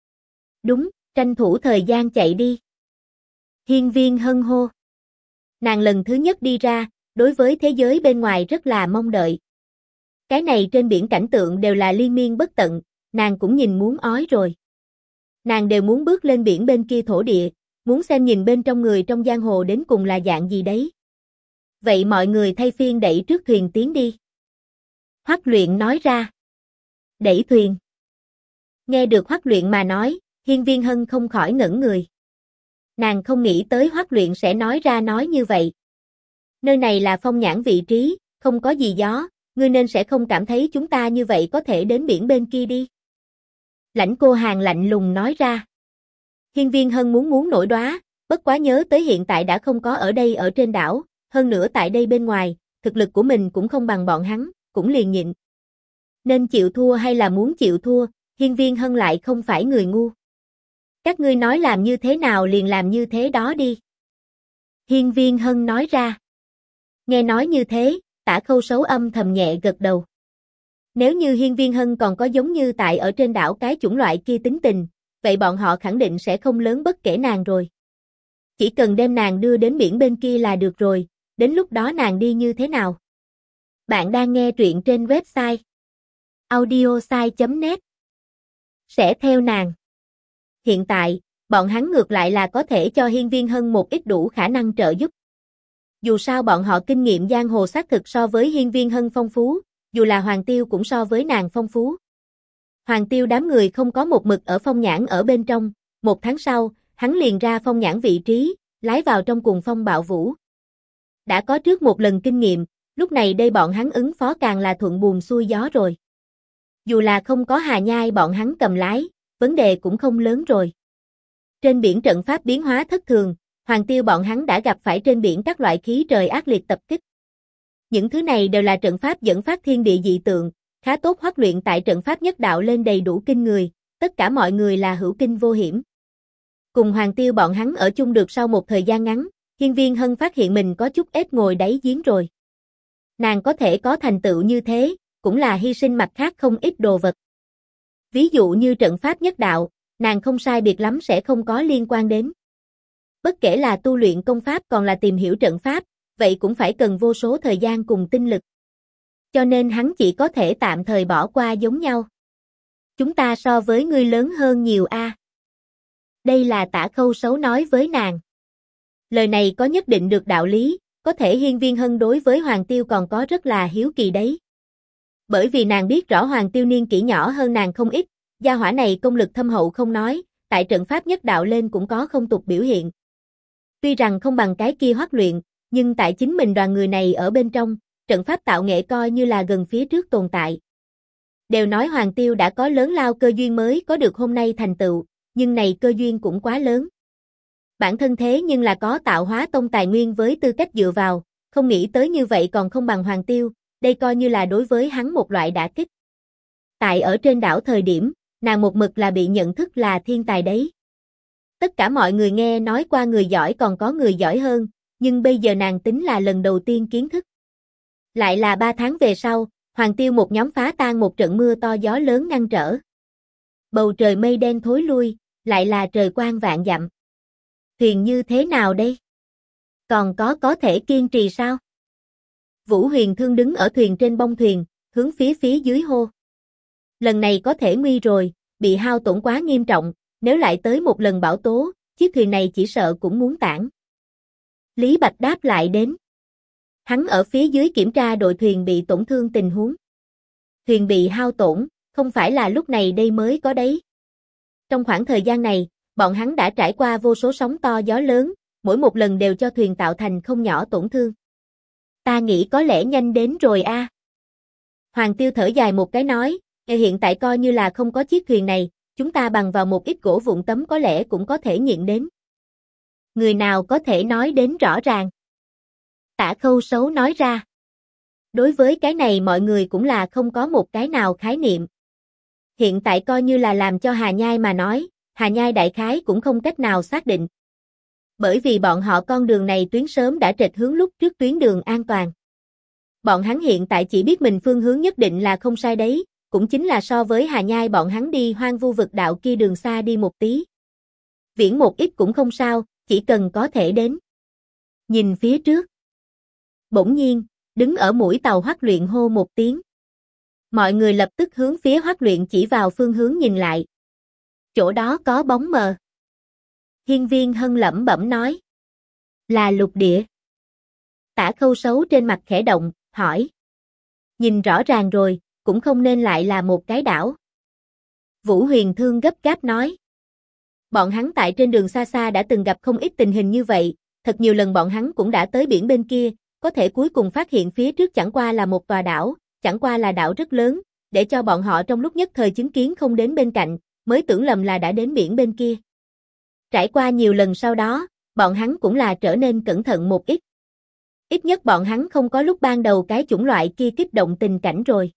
Đúng, tranh thủ thời gian chạy đi. Hiên Viên Hân hô. Nàng lần thứ nhất đi ra, đối với thế giới bên ngoài rất là mong đợi. Cái này trên biển cảnh tượng đều là liên miên bất tận, nàng cũng nhìn muốn ói rồi. Nàng đều muốn bước lên biển bên kia thổ địa, muốn xem nhìn bên trong người trong giang hồ đến cùng là dạng gì đấy. Vậy mọi người thay phiên đẩy trước thuyền tiến đi. Hoắc Luyện nói ra. Đẩy thuyền. Nghe được Hoắc Luyện mà nói, Hiên Viên Hân không khỏi ngẩn người. Nàng không nghĩ tới Hoắc Luyện sẽ nói ra nói như vậy. Nơi này là phong nhãn vị trí, không có gì gió, ngươi nên sẽ không cảm thấy chúng ta như vậy có thể đến biển bên kia đi. Lãnh Cô Hàn lạnh lùng nói ra. Hiên Viên Hân muốn nổi đoá, bất quá nhớ tới hiện tại đã không có ở đây ở trên đảo, hơn nữa tại đây bên ngoài, thực lực của mình cũng không bằng bọn hắn, cũng liền nhịn. Nên chịu thua hay là muốn chịu thua, Hiên Viên Hân lại không phải người ngu. Các ngươi nói làm như thế nào liền làm như thế đó đi. Hiên Viên Hân nói ra. Nghe nói như thế, Tả Khâu Sấu âm thầm nhẹ gật đầu. Nếu như Hiên Viên Hân còn có giống như tại ở trên đảo cái chủng loại kia tính tình, vậy bọn họ khẳng định sẽ không lớn bất kể nàng rồi. Chỉ cần đem nàng đưa đến biển bên kia là được rồi, đến lúc đó nàng đi như thế nào? Bạn đang nghe truyện trên website audiosai.net. Sẽ theo nàng. Hiện tại, bọn hắn ngược lại là có thể cho Hiên Viên Hân một ít đủ khả năng trợ giúp. Dù sao bọn họ kinh nghiệm giang hồ xác thực so với Hiên Viên Hân phong phú, dù là Hoàng Tiêu cũng so với nàng phong phú. Hoàng Tiêu đám người không có một mực ở phong nhãn ở bên trong, 1 tháng sau, hắn liền ra phong nhãn vị trí, lái vào trong cuồng phong bạo vũ. Đã có trước một lần kinh nghiệm, lúc này đây bọn hắn ứng phó càng là thuận buồm xuôi gió rồi. Dù là không có Hà Nhai bọn hắn cầm lái, vấn đề cũng không lớn rồi. Trên biển trận pháp biến hóa thất thường, Hoàng Tiêu bọn hắn đã gặp phải trên biển các loại khí trời ác liệt tập kích. Những thứ này đều là trận pháp dẫn phát thiên địa dị tượng, khá tốt Hoắc Luyện tại trận pháp nhất đạo lên đầy đủ kinh người, tất cả mọi người là hữu kinh vô hiểm. Cùng Hoàng Tiêu bọn hắn ở chung được sau một thời gian ngắn, Hiên Viên Hân phát hiện mình có chút ếch ngồi đáy giếng rồi. Nàng có thể có thành tựu như thế, cũng là hy sinh mặt khác không ít đồ vật. Ví dụ như trận pháp nhất đạo, nàng không sai biệt lắm sẽ không có liên quan đến. Bất kể là tu luyện công pháp còn là tìm hiểu trận pháp, vậy cũng phải cần vô số thời gian cùng tinh lực. Cho nên hắn chỉ có thể tạm thời bỏ qua giống nhau. Chúng ta so với ngươi lớn hơn nhiều a. Đây là Tả Khâu Sấu nói với nàng. Lời này có nhất định được đạo lý, có thể Hiên Viên Hân đối với Hoàng Tiêu còn có rất là hiếu kỳ đấy. Bởi vì nàng biết rõ Hoàng Tiêu niên kỷ nhỏ hơn nàng không ít, gia hỏa này công lực thâm hậu không nói, tại trận pháp nhất đạo lên cũng có không tục biểu hiện. Tuy rằng không bằng cái kia Hoắc Luyện, nhưng tại chính mình đoàn người này ở bên trong, trận pháp tạo nghệ coi như là gần phía trước tồn tại. Đều nói Hoàng Tiêu đã có lớn lao cơ duyên mới có được hôm nay thành tựu, nhưng này cơ duyên cũng quá lớn. Bản thân thế nhưng là có tạo hóa tông tài nguyên với tư cách dựa vào, không nghĩ tới như vậy còn không bằng Hoàng Tiêu, đây coi như là đối với hắn một loại đả kích. Tại ở trên đảo thời điểm, nàng một mực là bị nhận thức là thiên tài đấy. Tất cả mọi người nghe nói qua người giỏi còn có người giỏi hơn, nhưng bây giờ nàng tính là lần đầu tiên kiến thức. Lại là 3 tháng về sau, Hoàng Tiêu một nhóm phá tan một trận mưa to gió lớn ngăn trở. Bầu trời mây đen thối lui, lại là trời quang vạn dặm. Thuyền như thế nào đây? Còn có thể kiên trì sao? Vũ Huyền Thương đứng ở thuyền trên bông thuyền, hướng phía dưới hô. Lần này có thể nguy rồi, bị hao tổn quá nghiêm trọng, nếu lại tới một lần bão tố, chiếc thuyền này chỉ sợ cũng muốn tản. Lý Bạch đáp lại đến. Hắn ở phía dưới kiểm tra đội thuyền bị tổn thương tình huống. Thuyền bị hao tổn, không phải là lúc này đây mới có đấy. Trong khoảng thời gian này, bọn hắn đã trải qua vô số sóng to gió lớn, mỗi một lần đều cho thuyền tạo thành không nhỏ tổn thương. Ta nghĩ có lẽ nhanh đến rồi a. Hoàng Tiêu thở dài một cái nói, hiện tại coi như là không có chiếc thuyền này, chúng ta bằng vào một ít gỗ vụn tấm có lẽ cũng có thể nhịn đến. Người nào có thể nói đến rõ ràng? Tả Khâu Sấu nói ra. Đối với cái này mọi người cũng là không có một cái nào khái niệm. Hiện tại coi như là làm cho Hà Nhai mà nói, Hà Nhai đại khái cũng không cách nào xác định. Bởi vì bọn họ con đường này tuyến sớm đã trệch hướng lúc trước tuyến đường an toàn. Bọn hắn hiện tại chỉ biết mình phương hướng nhất định là không sai đấy, cũng chính là so với Hà Nhai bọn hắn đi hoang vu vực đạo kia đường xa đi một tí. Viễn một ít cũng không sao, chỉ cần có thể đến. Nhìn phía trước. Bỗng nhiên, đứng ở mũi tàu Hoắc Luyện hô một tiếng. Mọi người lập tức hướng phía Hoắc Luyện chỉ vào phương hướng nhìn lại. Chỗ đó có bóng mờ. Hiên Viên Hân lẩm bẩm nói. Là lục địa. Tả Khâu Sấu trên mặt khẽ động, hỏi. Nhìn rõ ràng rồi, cũng không nên lại là một cái đảo. Vũ Huyền Thương gấp gáp nói. Bọn hắn tại trên đường xa xa đã từng gặp không ít tình hình như vậy, thật nhiều lần bọn hắn cũng đã tới biển bên kia, có thể cuối cùng phát hiện phía trước chẳng qua là một tòa đảo, chẳng qua là đảo rất lớn, để cho bọn họ trong lúc nhất thời chứng kiến không đến bên cạnh, mới tưởng lầm là đã đến biển bên kia. Trải qua nhiều lần sau đó, bọn hắn cũng là trở nên cẩn thận một ít. Ít nhất bọn hắn không có lúc ban đầu cái chủng loại kia kích động tình cảnh rồi.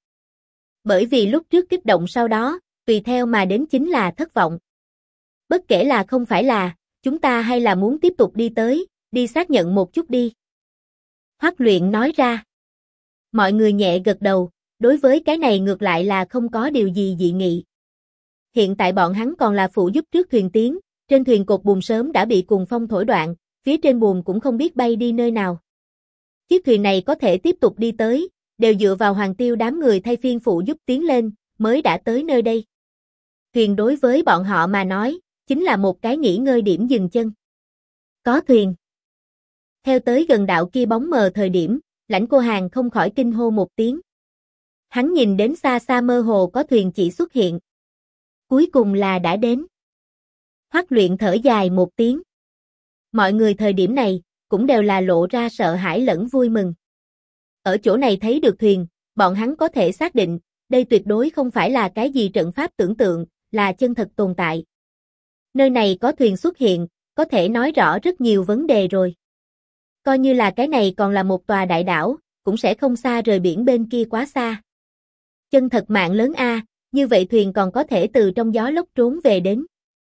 Bởi vì lúc trước kích động sau đó, tùy theo mà đến chính là thất vọng. Bất kể là không phải là, chúng ta hay là muốn tiếp tục đi tới, đi xác nhận một chút đi. Hoắc Luyện nói ra. Mọi người nhẹ gật đầu, đối với cái này ngược lại là không có điều gì dị nghị. Hiện tại bọn hắn còn là phụ giúp trước thuyền tiến, trên thuyền cột buồm sớm đã bị cuồng phong thổi đoạn, phía trên buồm cũng không biết bay đi nơi nào. Chiếc thuyền này có thể tiếp tục đi tới, đều dựa vào Hoàng Tiêu đám người thay phiên phụ giúp tiến lên, mới đã tới nơi đây. Thuyền đối với bọn họ mà nói, chính là một cái nghỉ ngơi điểm dừng chân. Có thuyền. Theo tới gần đạo kia bóng mờ thời điểm, Lãnh Cô Hàn không khỏi kinh hô một tiếng. Hắn nhìn đến xa xa mơ hồ có thuyền chỉ xuất hiện. Cuối cùng là đã đến. Hoắc Luyện thở dài một tiếng. Mọi người thời điểm này, cũng đều là lộ ra sợ hãi lẫn vui mừng. Ở chỗ này thấy được thuyền, bọn hắn có thể xác định, đây tuyệt đối không phải là cái gì trận pháp tưởng tượng, là chân thật tồn tại. Nơi này có thuyền xuất hiện, có thể nói rõ rất nhiều vấn đề rồi. Coi như là cái này còn là một tòa đại đảo, cũng sẽ không xa rời biển bên kia quá xa. Chân thật mạng lớn a, như vậy thuyền còn có thể từ trong gió lốc trốn về đến.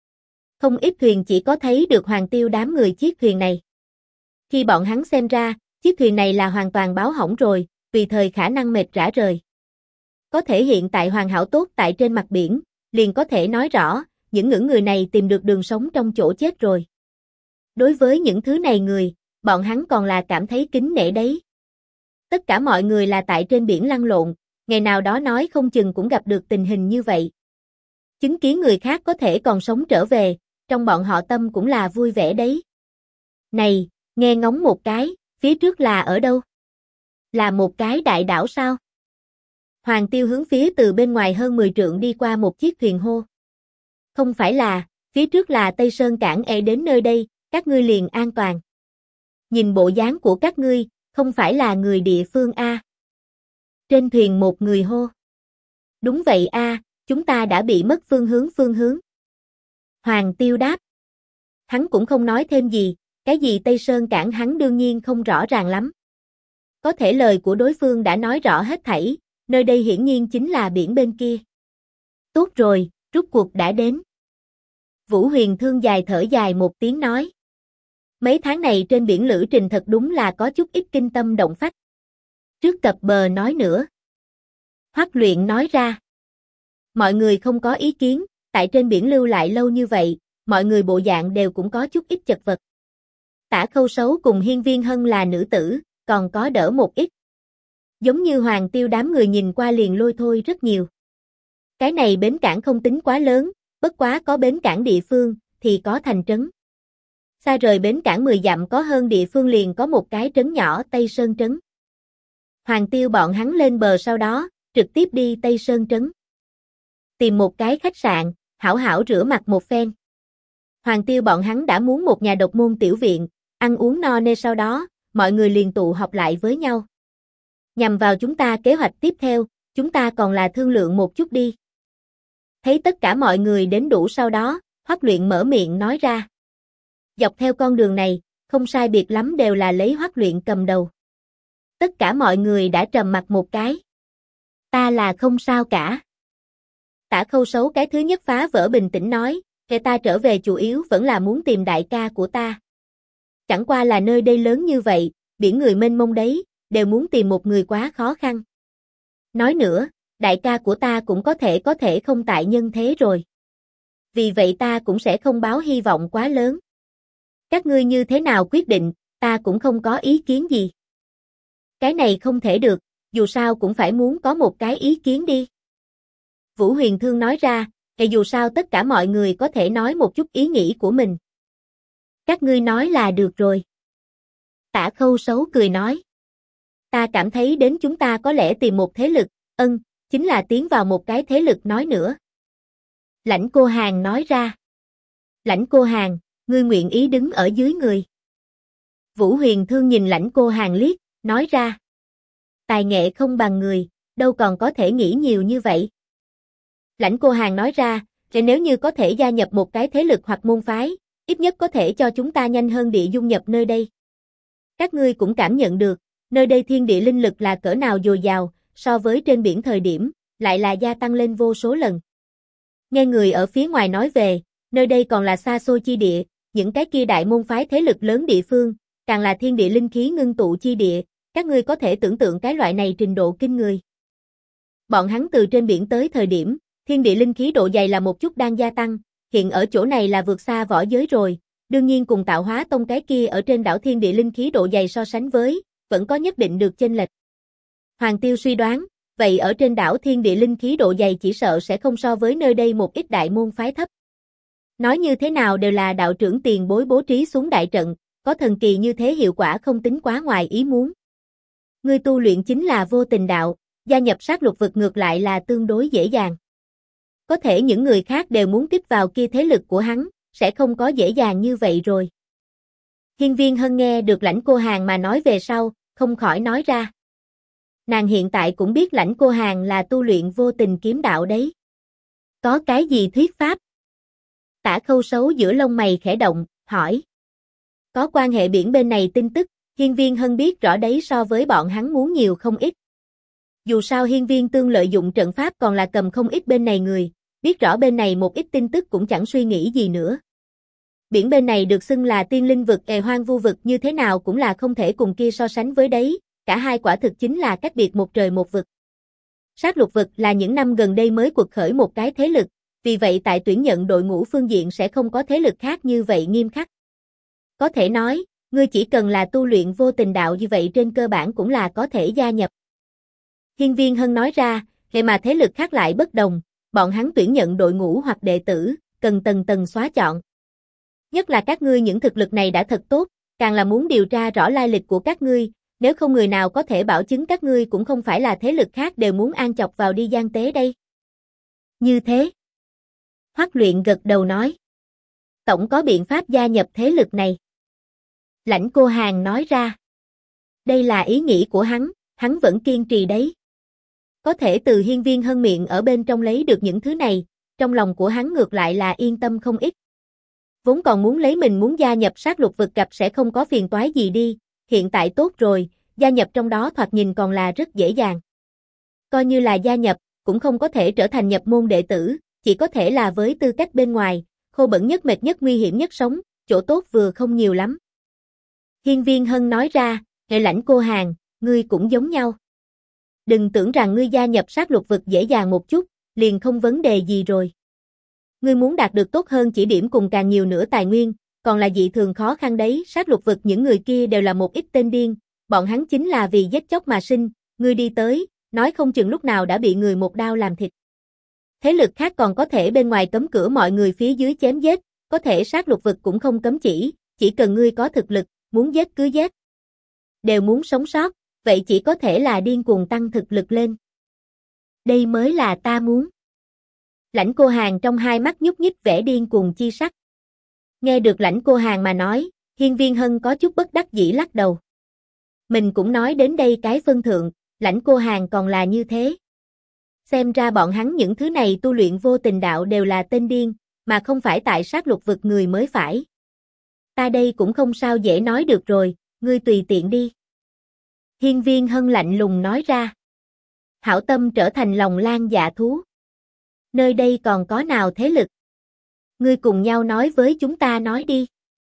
Không ít thuyền chỉ có thấy được Hoàng Tiêu đám người chiếc thuyền này. Khi bọn hắn xem ra, chiếc thuyền này là hoàn toàn báo hỏng rồi, tùy thời khả năng mệt rã rời. Có thể hiện tại hoàn hảo tốt tại trên mặt biển, liền có thể nói rõ, những người này tìm được đường sống trong chỗ chết rồi. Đối với những thứ này người, bọn hắn còn là cảm thấy kính nể đấy. Tất cả mọi người là tại trên biển lăn lộn, ngày nào đó nói không chừng cũng gặp được tình hình như vậy. Chứng kiến người khác có thể còn sống trở về, trong bọn họ tâm cũng là vui vẻ đấy. Này, nghe ngóng một cái, phía trước là ở đâu? Là một cái đại đảo sao? Hoàng Tiêu hướng phía từ bên ngoài hơn 10 trượng đi qua một chiếc thuyền hô. Không phải là, phía trước là Tây Sơn Cảng đến nơi đây, các ngươi liền an toàn. Nhìn bộ dáng của các ngươi, không phải là người địa phương a. Trên thuyền một người hô. Đúng vậy a, chúng ta đã bị mất phương hướng. Hoàng Tiêu đáp. Hắn cũng không nói thêm gì, cái gì Tây Sơn Cảng hắn đương nhiên không rõ ràng lắm. Có thể lời của đối phương đã nói rõ hết thảy, nơi đây hiển nhiên chính là biển bên kia. Tốt rồi, rút cuộc đã đến. Vũ Huyền Thương thở dài một tiếng nói. Mấy tháng này trên biển lữ trình thật đúng là có chút ít kinh tâm động phách. Trước cập bờ nói nữa. Hoắc Luyện nói ra. Mọi người không có ý kiến, tại trên biển lưu lại lâu như vậy, mọi người bộ dạng đều cũng có chút ít chật vật. Tả Khâu Sấu cùng Hiên Viên Hân là nữ tử, còn có đỡ một ít. Giống như Hoàng Tiêu đám người nhìn qua liền lôi thôi rất nhiều. Cái này bến cảng không tính quá lớn, bất quá có bến cảng địa phương, thì có thành trấn. Xa rời bến cảng 10 dặm có hơn địa phương liền có một cái trấn nhỏ Tây Sơn Trấn. Hoàng Tiêu bọn hắn lên bờ sau đó, trực tiếp đi Tây Sơn Trấn. Tìm một cái khách sạn, hảo hảo rửa mặt một phen. Hoàng Tiêu bọn hắn đã muốn một nhà độc môn tiểu viện, ăn uống no nê sau đó, mọi người liền tụ họp lại với nhau. Nhằm vào chúng ta kế hoạch tiếp theo, chúng ta còn là thương lượng một chút đi. Thấy tất cả mọi người đến đủ sau đó, Hoắc Luyện mở miệng nói ra. Dọc theo con đường này, không sai biệt lắm đều là lấy Hoắc Luyện cầm đầu. Tất cả mọi người đã trầm mặc một cái. Ta là không sao cả. Tả Khâu Sấu cái thứ nhất phá vỡ bình tĩnh nói, ta trở về chủ yếu vẫn là muốn tìm đại ca của ta. Chẳng qua là nơi đây lớn như vậy, biển người mênh mông đấy, đều muốn tìm một người quá khó khăn. Nói nữa, đại ca của ta cũng có thể không tại nhân thế rồi. Vì vậy ta cũng sẽ không báo hy vọng quá lớn. Các ngươi như thế nào quyết định, ta cũng không có ý kiến gì. Cái này không thể được, dù sao cũng phải muốn có một cái ý kiến đi. Vũ Huyền Thương nói ra, dù sao tất cả mọi người có thể nói một chút ý nghĩ của mình. Các ngươi nói là được rồi. Tả Khâu Sấu cười nói. Ta cảm thấy đến chúng ta có lẽ tìm một thế lực, chính là tiến vào một cái thế lực nói nữa. Lãnh Cô Hàn nói ra. Lãnh Cô Hàn, ngươi nguyện ý đứng ở dưới người. Vũ Huyền Thương nhìn Lãnh Cô Hàn liếc, nói ra. Tài nghệ không bằng người, đâu còn có thể nghĩ nhiều như vậy. Lãnh Cô Hàn nói ra, nếu như có thể gia nhập một cái thế lực hoặc môn phái, ít nhất có thể cho chúng ta nhanh hơn địa dung nhập nơi đây. Các ngươi cũng cảm nhận được, nơi đây thiên địa linh lực là cỡ nào dồi dào, so với trên biển thời điểm, lại là gia tăng lên vô số lần. Nghe người ở phía ngoài nói về, nơi đây còn là xa xôi chi địa, những cái kia đại môn phái thế lực lớn địa phương, càng là thiên địa linh khí ngưng tụ chi địa, các ngươi có thể tưởng tượng cái loại này trình độ kinh người. Bọn hắn từ trên biển tới thời điểm, thiên địa linh khí độ dày là một chút đang gia tăng, hiện ở chỗ này là vượt xa võ giới rồi, đương nhiên cùng Tạo Hóa Tông cái kia ở trên đảo thiên địa linh khí độ dày so sánh với, vẫn có nhất định được chênh lệch. Hoàng Tiêu suy đoán, vậy ở trên đảo thiên địa linh khí độ dày chỉ sợ sẽ không so với nơi đây một ít đại môn phái thấp. Nói như thế nào đều là đạo trưởng tiền bối bố trí xuống đại trận, có thần kỳ như thế hiệu quả không tính quá ngoài ý muốn. Ngươi tu luyện chính là vô tình đạo, gia nhập sát lục vực ngược lại là tương đối dễ dàng. Có thể những người khác đều muốn tiếp vào kia thế lực của hắn, sẽ không có dễ dàng như vậy rồi. Hiên Viên Hân nghe được Lãnh Cô Hàn mà nói về sau, không khỏi nói ra. Nàng hiện tại cũng biết Lãnh Cô Hàn là tu luyện vô tình kiếm đạo đấy. Có cái gì thuyết pháp? Tả Khâu Sấu giữa lông mày khẽ động, hỏi. Có quan hệ biển bên này tin tức, Hiên Viên Hân biết rõ đấy so với bọn hắn muốn nhiều không ít. Dù sao Hiên Viên Tương lợi dụng trận pháp còn là cầm không ít bên này người, biết rõ bên này một ít tin tức cũng chẳng suy nghĩ gì nữa. Biển bên này được xưng là tiên linh vực, hoang vu vực như thế nào cũng là không thể cùng kia so sánh với đấy, cả hai quả thực chính là cách biệt một trời một vực. Sát lục vực là những năm gần đây mới quật khởi một cái thế lực, vì vậy tại tuyển nhận đội ngũ phương diện sẽ không có thế lực khác như vậy nghiêm khắc. Có thể nói, ngươi chỉ cần là tu luyện vô tình đạo như vậy trên cơ bản cũng là có thể gia nhập. Hiên Viên Hân nói ra, hệ mà thế lực khác lại bất đồng, bọn hắn tuyển nhận đội ngũ hoặc đệ tử, cần tầng tầng xóa chọn. Nhất là các ngươi những thực lực này đã thật tốt, càng là muốn điều tra rõ lai lịch của các ngươi, nếu không người nào có thể bảo chứng các ngươi cũng không phải là thế lực khác đều muốn an chọc vào đi gian tế đây. Như thế. Hoắc Luyện gật đầu nói. Tổng có biện pháp gia nhập thế lực này. Lãnh Cô Hàn nói ra. Đây là ý nghĩ của hắn vẫn kiên trì đấy. Có thể từ Hiên Viên Hân miệng ở bên trong lấy được những thứ này, trong lòng của hắn ngược lại là yên tâm không ít. Vốn còn muốn lấy mình muốn gia nhập sát lục vực gặp sẽ không có phiền toái gì đi, hiện tại tốt rồi, gia nhập trong đó thoạt nhìn còn là rất dễ dàng. Coi như là gia nhập, cũng không có thể trở thành nhập môn đệ tử, chỉ có thể là với tư cách bên ngoài, khô bẩn nhất mệt nhất nguy hiểm nhất sống, chỗ tốt vừa không nhiều lắm. Hiên Viên Hân nói ra, hệ Lãnh Cô Hàn, ngươi cũng giống nhau. Đừng tưởng rằng ngươi gia nhập sát lục vực dễ dàng một chút, liền không vấn đề gì rồi. Ngươi muốn đạt được tốt hơn chỉ điểm cùng càng nhiều nữa tài nguyên, còn là dị thường khó khăn đấy, sát lục vực những người kia đều là một ít tên điên, bọn hắn chính là vì giết chóc mà sinh, ngươi đi tới, nói không chừng lúc nào đã bị người một đao làm thịt. Thế lực khác còn có thể bên ngoài cấm cửa mọi người phía dưới chém giết, có thể sát lục vực cũng không cấm chỉ cần ngươi có thực lực, muốn giết cứ giết. Đều muốn sống sót, vậy chỉ có thể là điên cuồng tăng thực lực lên. Đây mới là ta muốn. Lãnh Cô Hàn trong hai mắt nhúc nhích vẻ điên cuồng chi sắc. Nghe được Lãnh Cô Hàn mà nói, Hiên Viên Hân có chút bất đắc dĩ lắc đầu. Mình cũng nói đến đây cái phân thượng, Lãnh Cô Hàn còn là như thế. Xem ra bọn hắn những thứ này tu luyện vô tình đạo đều là tên điên, mà không phải tại sát lục vực người mới phải. Ta đây cũng không sao dễ nói được rồi, ngươi tùy tiện đi. Hiên Viên Hân lạnh lùng nói ra. Hảo tâm trở thành lòng lang dạ thú. Nơi đây còn có nào thế lực? Ngươi cùng nhau nói với chúng ta nói đi.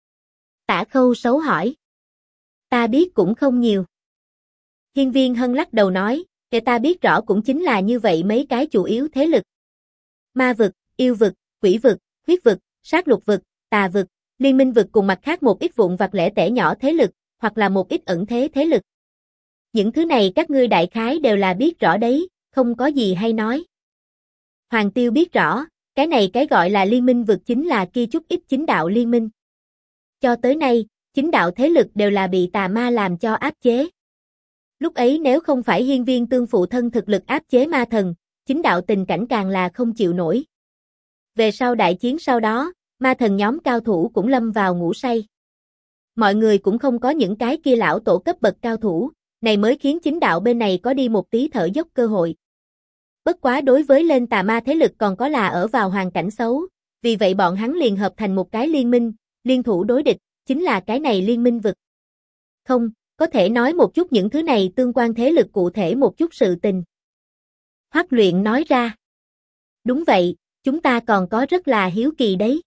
Tả Khâu Sấu hỏi. Ta biết cũng không nhiều. Hiên Viên Hân lắc đầu nói, để ta biết rõ cũng chính là như vậy mấy cái chủ yếu thế lực. Ma vực, yêu vực, quỷ vực, huyết vực, sát lục vực, tà vực, liên minh vực cùng mặt khác một ít vụn vặt lẻ tẻ nhỏ thế lực, hoặc là một ít ẩn thế thế lực. Những thứ này các ngươi đại khái đều là biết rõ đấy, không có gì hay nói. Hoàng Tiêu biết rõ, cái này cái gọi là liên minh vực chính là kia chút ít chính đạo liên minh. Cho tới nay, chính đạo thế lực đều là bị tà ma làm cho áp chế. Lúc ấy nếu không phải Hiên Viên Tương phụ thân thực lực áp chế ma thần, chính đạo tình cảnh càng là không chịu nổi. Về sau đại chiến sau đó, ma thần nhóm cao thủ cũng lâm vào ngủ say. Mọi người cũng không có những cái kia lão tổ cấp bậc cao thủ, này mới khiến chính đạo bên này có đi một tí thở dốc cơ hội. Bất quá đối với lên tà ma thế lực còn có là ở vào hoàn cảnh xấu, vì vậy bọn hắn liền hợp thành một cái liên minh, liên thủ đối địch, chính là cái này liên minh vực. Không, có thể nói một chút những thứ này tương quan thế lực cụ thể một chút sự tình. Hoắc Luyện nói ra. Đúng vậy, chúng ta còn có rất là hiếu kỳ đấy.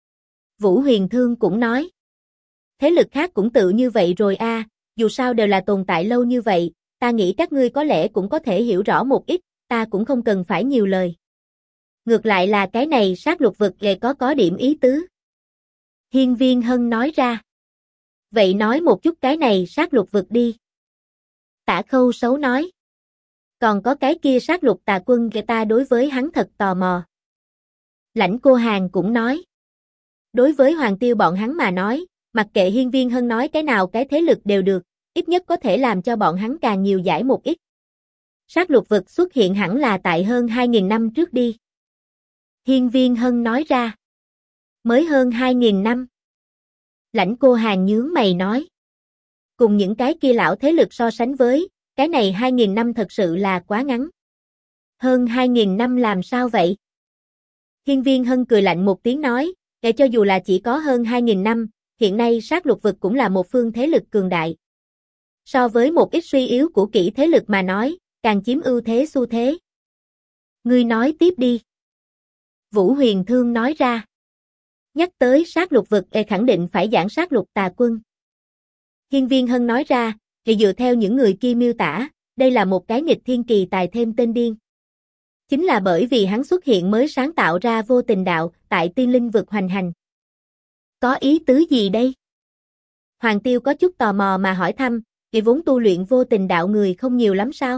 Vũ Huyền Thương cũng nói. Thế lực khác cũng tự như vậy rồi a, dù sao đều là tồn tại lâu như vậy, ta nghĩ các ngươi có lẽ cũng có thể hiểu rõ một ít, ta cũng không cần phải nhiều lời. Ngược lại là cái này sát lục vực lại có điểm ý tứ. Hiên Viên Hân nói ra. Vậy nói một chút cái này sát lục vực đi. Tả Khâu Sấu nói. Còn có cái kia sát lục tà quân kể ta đối với hắn thật tò mò. Lãnh Cô Hàn cũng nói. Đối với Hoàng Tiêu bọn hắn mà nói, mặc kệ Hiên Viên Hân nói cái nào cái thế lực đều được, ít nhất có thể làm cho bọn hắn càng nhiều giải một ít. Sát lục vực xuất hiện hẳn là tại hơn 2.000 năm trước đi. Hiên Viên Hân nói ra. Mới hơn 2.000 năm. Lãnh Cô Hàn nhướng mày nói. Cùng những cái kia lão thế lực so sánh với, cái này 2.000 năm thật sự là quá ngắn. Hơn 2.000 năm làm sao vậy? Hiên Viên Hân cười lạnh một tiếng nói, để cho dù là chỉ có hơn 2.000 năm, hiện nay sát lục vực cũng là một phương thế lực cường đại. So với một ít suy yếu của kỹ thế lực mà nói, càng chiếm ưu thế xu thế. Ngươi nói tiếp đi. Vũ Huyền Thương nói ra. Nhắc tới sát lục vực khẳng định phải giảng sát lục tà quân. Hiên Viên Hân nói ra, thì dựa theo những người kia miêu tả, đây là một cái nghịch thiên kỳ tài thêm tên điên. Chính là bởi vì hắn xuất hiện mới sáng tạo ra vô tình đạo, tại tiên linh vực hoành hành. Có ý tứ gì đây? Hoàng Tiêu có chút tò mò mà hỏi thăm, kỳ vốn tu luyện vô tình đạo người không nhiều lắm sao?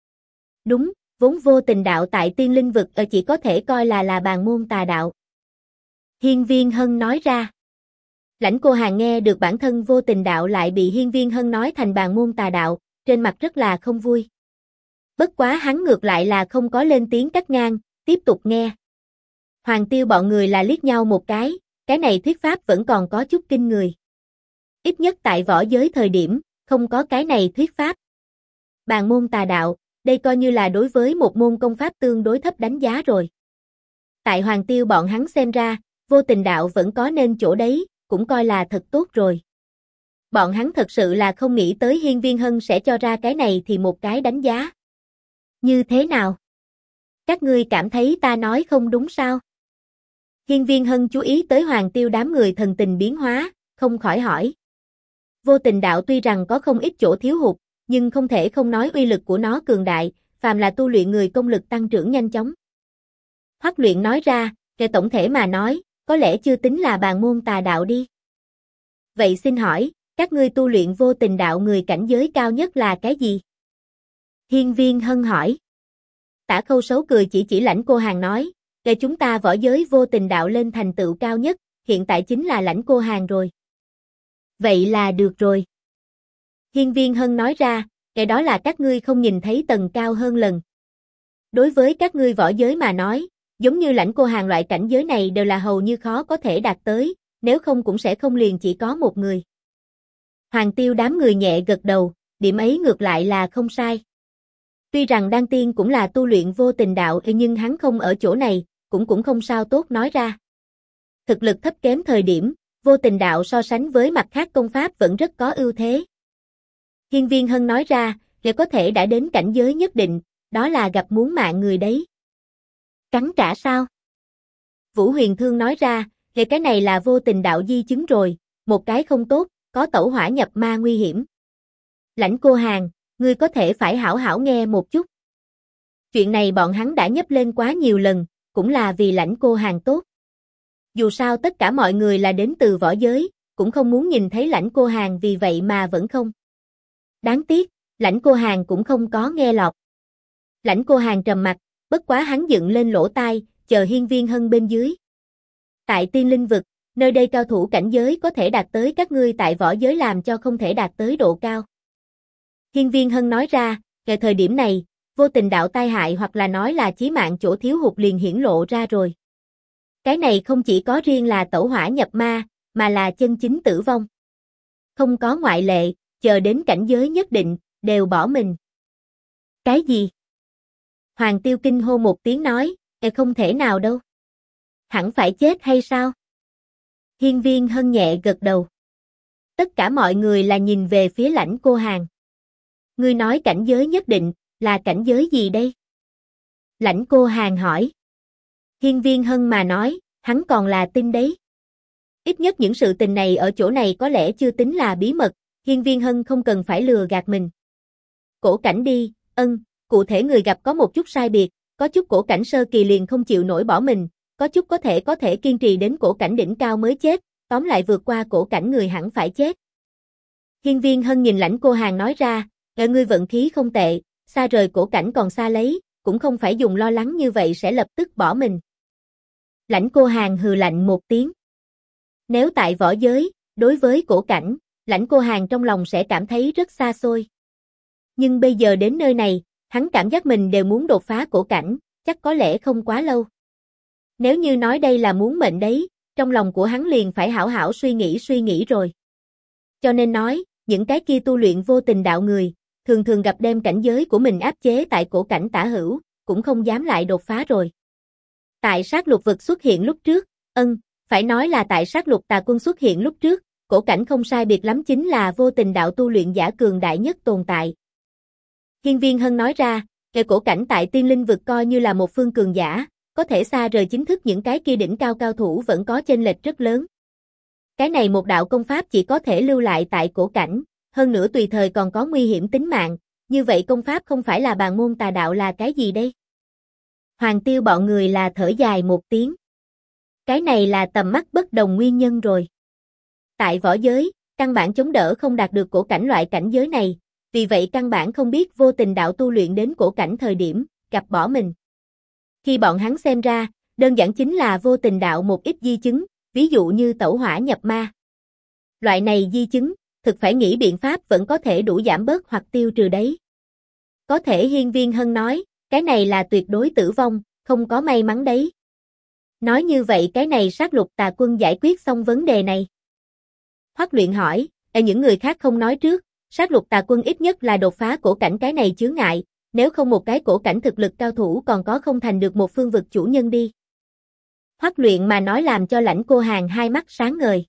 Đúng, vốn vô tình đạo tại tiên linh vực chỉ có thể coi là bàn môn tà đạo. Hiên Viên Hân nói ra. Lãnh Cô Hàn nghe được bản thân vô tình đạo lại bị Hiên Viên Hân nói thành bàn môn tà đạo, trên mặt rất là không vui. Bất quá hắn ngược lại là không có lên tiếng cắt ngang, tiếp tục nghe. Hoàng Tiêu bọn người là liếc nhau một cái này thuyết pháp vẫn còn có chút kinh người. Ít nhất tại võ giới thời điểm, không có cái này thuyết pháp. Bàn môn tà đạo, đây coi như là đối với một môn công pháp tương đối thấp đánh giá rồi. Tại Hoàng Tiêu bọn hắn xem ra, vô tình đạo vẫn có nên chỗ đấy, cũng coi là thật tốt rồi. Bọn hắn thật sự là không nghĩ tới Hiên Viên Hân sẽ cho ra cái này thì một cái đánh giá. Như thế nào? Các ngươi cảm thấy ta nói không đúng sao? Hiên Viên Hân chú ý tới Hoàng Tiêu đám người thần tình biến hóa, không khỏi hỏi. Vô tình đạo tuy rằng có không ít chỗ thiếu hụt, nhưng không thể không nói uy lực của nó cường đại, phàm là tu luyện người công lực tăng trưởng nhanh chóng. Hoắc Luyện nói ra, về tổng thể mà nói, có lẽ chưa tính là bàn môn tà đạo đi. Vậy xin hỏi, các ngươi tu luyện vô tình đạo người cảnh giới cao nhất là cái gì? Hiên Viên Hân hỏi. Tả Khâu Sấu cười chỉ Lãnh Cô Hàn nói, để chúng ta võ giới vô tình đạo lên thành tựu cao nhất, hiện tại chính là Lãnh Cô Hàn rồi. Vậy là được rồi. Hiên Viên Hân nói ra, cái đó là các ngươi không nhìn thấy tầng cao hơn lần. Đối với các ngươi võ giới mà nói, giống như Lãnh Cô Hàn loại cảnh giới này đều là hầu như khó có thể đạt tới, nếu không cũng sẽ không liền chỉ có một người. Hoàng Tiêu đám người nhẹ gật đầu, điểm ấy ngược lại là không sai. Tuy rằng Đan Tiên cũng là tu luyện vô tình đạo nhưng hắn không ở chỗ này, cũng không sao tốt nói ra. Thực lực thấp kém thời điểm, vô tình đạo so sánh với mặt khác công pháp vẫn rất có ưu thế. Hiên Viên Hân nói ra, để có thể đã đến cảnh giới nhất định, đó là gặp muốn mạng người đấy. Cắn trả sao? Vũ Huyền Thương nói ra, cái này là vô tình đạo di chứng rồi, một cái không tốt, có tẩu hỏa nhập ma nguy hiểm. Lãnh Cô Hàn, ngươi có thể phải hảo hảo nghe một chút. Chuyện này bọn hắn đã nhấp lên quá nhiều lần, cũng là vì Lãnh Cô Hàn tốt. Dù sao tất cả mọi người là đến từ võ giới, cũng không muốn nhìn thấy Lãnh Cô Hàn vì vậy mà vẫn không. Đáng tiếc, Lãnh Cô Hàn cũng không có nghe lọt. Lãnh Cô Hàn trầm mặt, bất quá hắn dựng lên lỗ tai, chờ Hiên Viên Hân bên dưới. Tại Tiên Linh vực, nơi đây cao thủ cảnh giới có thể đạt tới các ngươi tại võ giới làm cho không thể đạt tới độ cao. Hiên Viên Hân nói ra, ở thời điểm này, vô tình đạo tai hại hoặc là nói là chí mạng chỗ thiếu hụt liền hiển lộ ra rồi. Cái này không chỉ có riêng là tẩu hỏa nhập ma, mà là chân chính tử vong. Không có ngoại lệ, chờ đến cảnh giới nhất định, đều bỏ mình. Cái gì? Hoàng Tiêu kinh hô một tiếng nói, không thể nào đâu. Hẳn phải chết hay sao? Hiên Viên Hân nhẹ gật đầu. Tất cả mọi người là nhìn về phía Lãnh Cô Hàn. Ngươi nói cảnh giới nhất định, là cảnh giới gì đây? Lãnh Cô Hàn hỏi. Hiên Viên Hân mà nói, hắn còn là tin đấy. Ít nhất những sự tình này ở chỗ này có lẽ chưa tính là bí mật, Hiên Viên Hân không cần phải lừa gạt mình. Cổ cảnh đi, cụ thể người gặp có một chút sai biệt, có chút cổ cảnh sơ kỳ liền không chịu nổi bỏ mình, có chút có thể kiên trì đến cổ cảnh đỉnh cao mới chết, tóm lại vượt qua cổ cảnh người hẳn phải chết. Hiên Viên Hân nhìn Lãnh Cô Hàn nói ra, ngươi vận khí không tệ, xa rời cổ cảnh còn xa lấy, cũng không phải dùng lo lắng như vậy sẽ lập tức bỏ mình. Lãnh Cô Hàn hừ lạnh một tiếng. Nếu tại võ giới, đối với cổ cảnh, Lãnh Cô Hàn trong lòng sẽ cảm thấy rất xa xôi. Nhưng bây giờ đến nơi này, hắn cảm giác mình đều muốn đột phá cổ cảnh, chắc có lẽ không quá lâu. Nếu như nói đây là muốn mệnh đấy, trong lòng của hắn liền phải hảo hảo suy nghĩ rồi. Cho nên nói, những cái kia tu luyện vô tình đạo người, thường thường gặp đem cảnh giới của mình áp chế tại cổ cảnh tả hữu, cũng không dám lại đột phá rồi. Tại sát lục vực xuất hiện lúc trước, phải nói là tại sát lục tà quân xuất hiện lúc trước, cổ cảnh không sai biệt lắm chính là vô tình đạo tu luyện giả cường đại nhất tồn tại. Hiên Viên Hân nói ra, cổ cảnh tại Tiên Linh vực coi như là một phương cường giả, có thể xa rời chính thức những cái kia đỉnh cao cao thủ vẫn có chênh lệch rất lớn. Cái này một đạo công pháp chỉ có thể lưu lại tại cổ cảnh, hơn nữa tùy thời còn có nguy hiểm tính mạng, như vậy công pháp không phải là bàn môn tà đạo là cái gì đây? Hoàng Tiêu bọn người là thở dài một tiếng. Cái này là tầm mắt bất đồng nguyên nhân rồi. Tại võ giới, căn bản chống đỡ không đạt được cổ cảnh loại cảnh giới này, vì vậy căn bản không biết vô tình đạo tu luyện đến cổ cảnh thời điểm, gặp bỏ mình. Khi bọn hắn xem ra, đơn giản chính là vô tình đạo một ít di chứng, ví dụ như tẩu hỏa nhập ma. Loại này di chứng, thực phải nghĩ biện pháp vẫn có thể đủ giảm bớt hoặc tiêu trừ đấy. Có thể Hiên Viên Hân nói, cái này là tuyệt đối tử vong, không có may mắn đấy. Nói như vậy cái này sát lục tà quân giải quyết xong vấn đề này. Hoắc Luyện hỏi, những người khác không nói trước, sát lục tà quân ít nhất là đột phá cổ cảnh cái này chướng ngại, nếu không một cái cổ cảnh thực lực cao thủ còn có không thành được một phương vực chủ nhân đi. Hoắc Luyện mà nói làm cho Lãnh Cô Hàn hai mắt sáng ngời.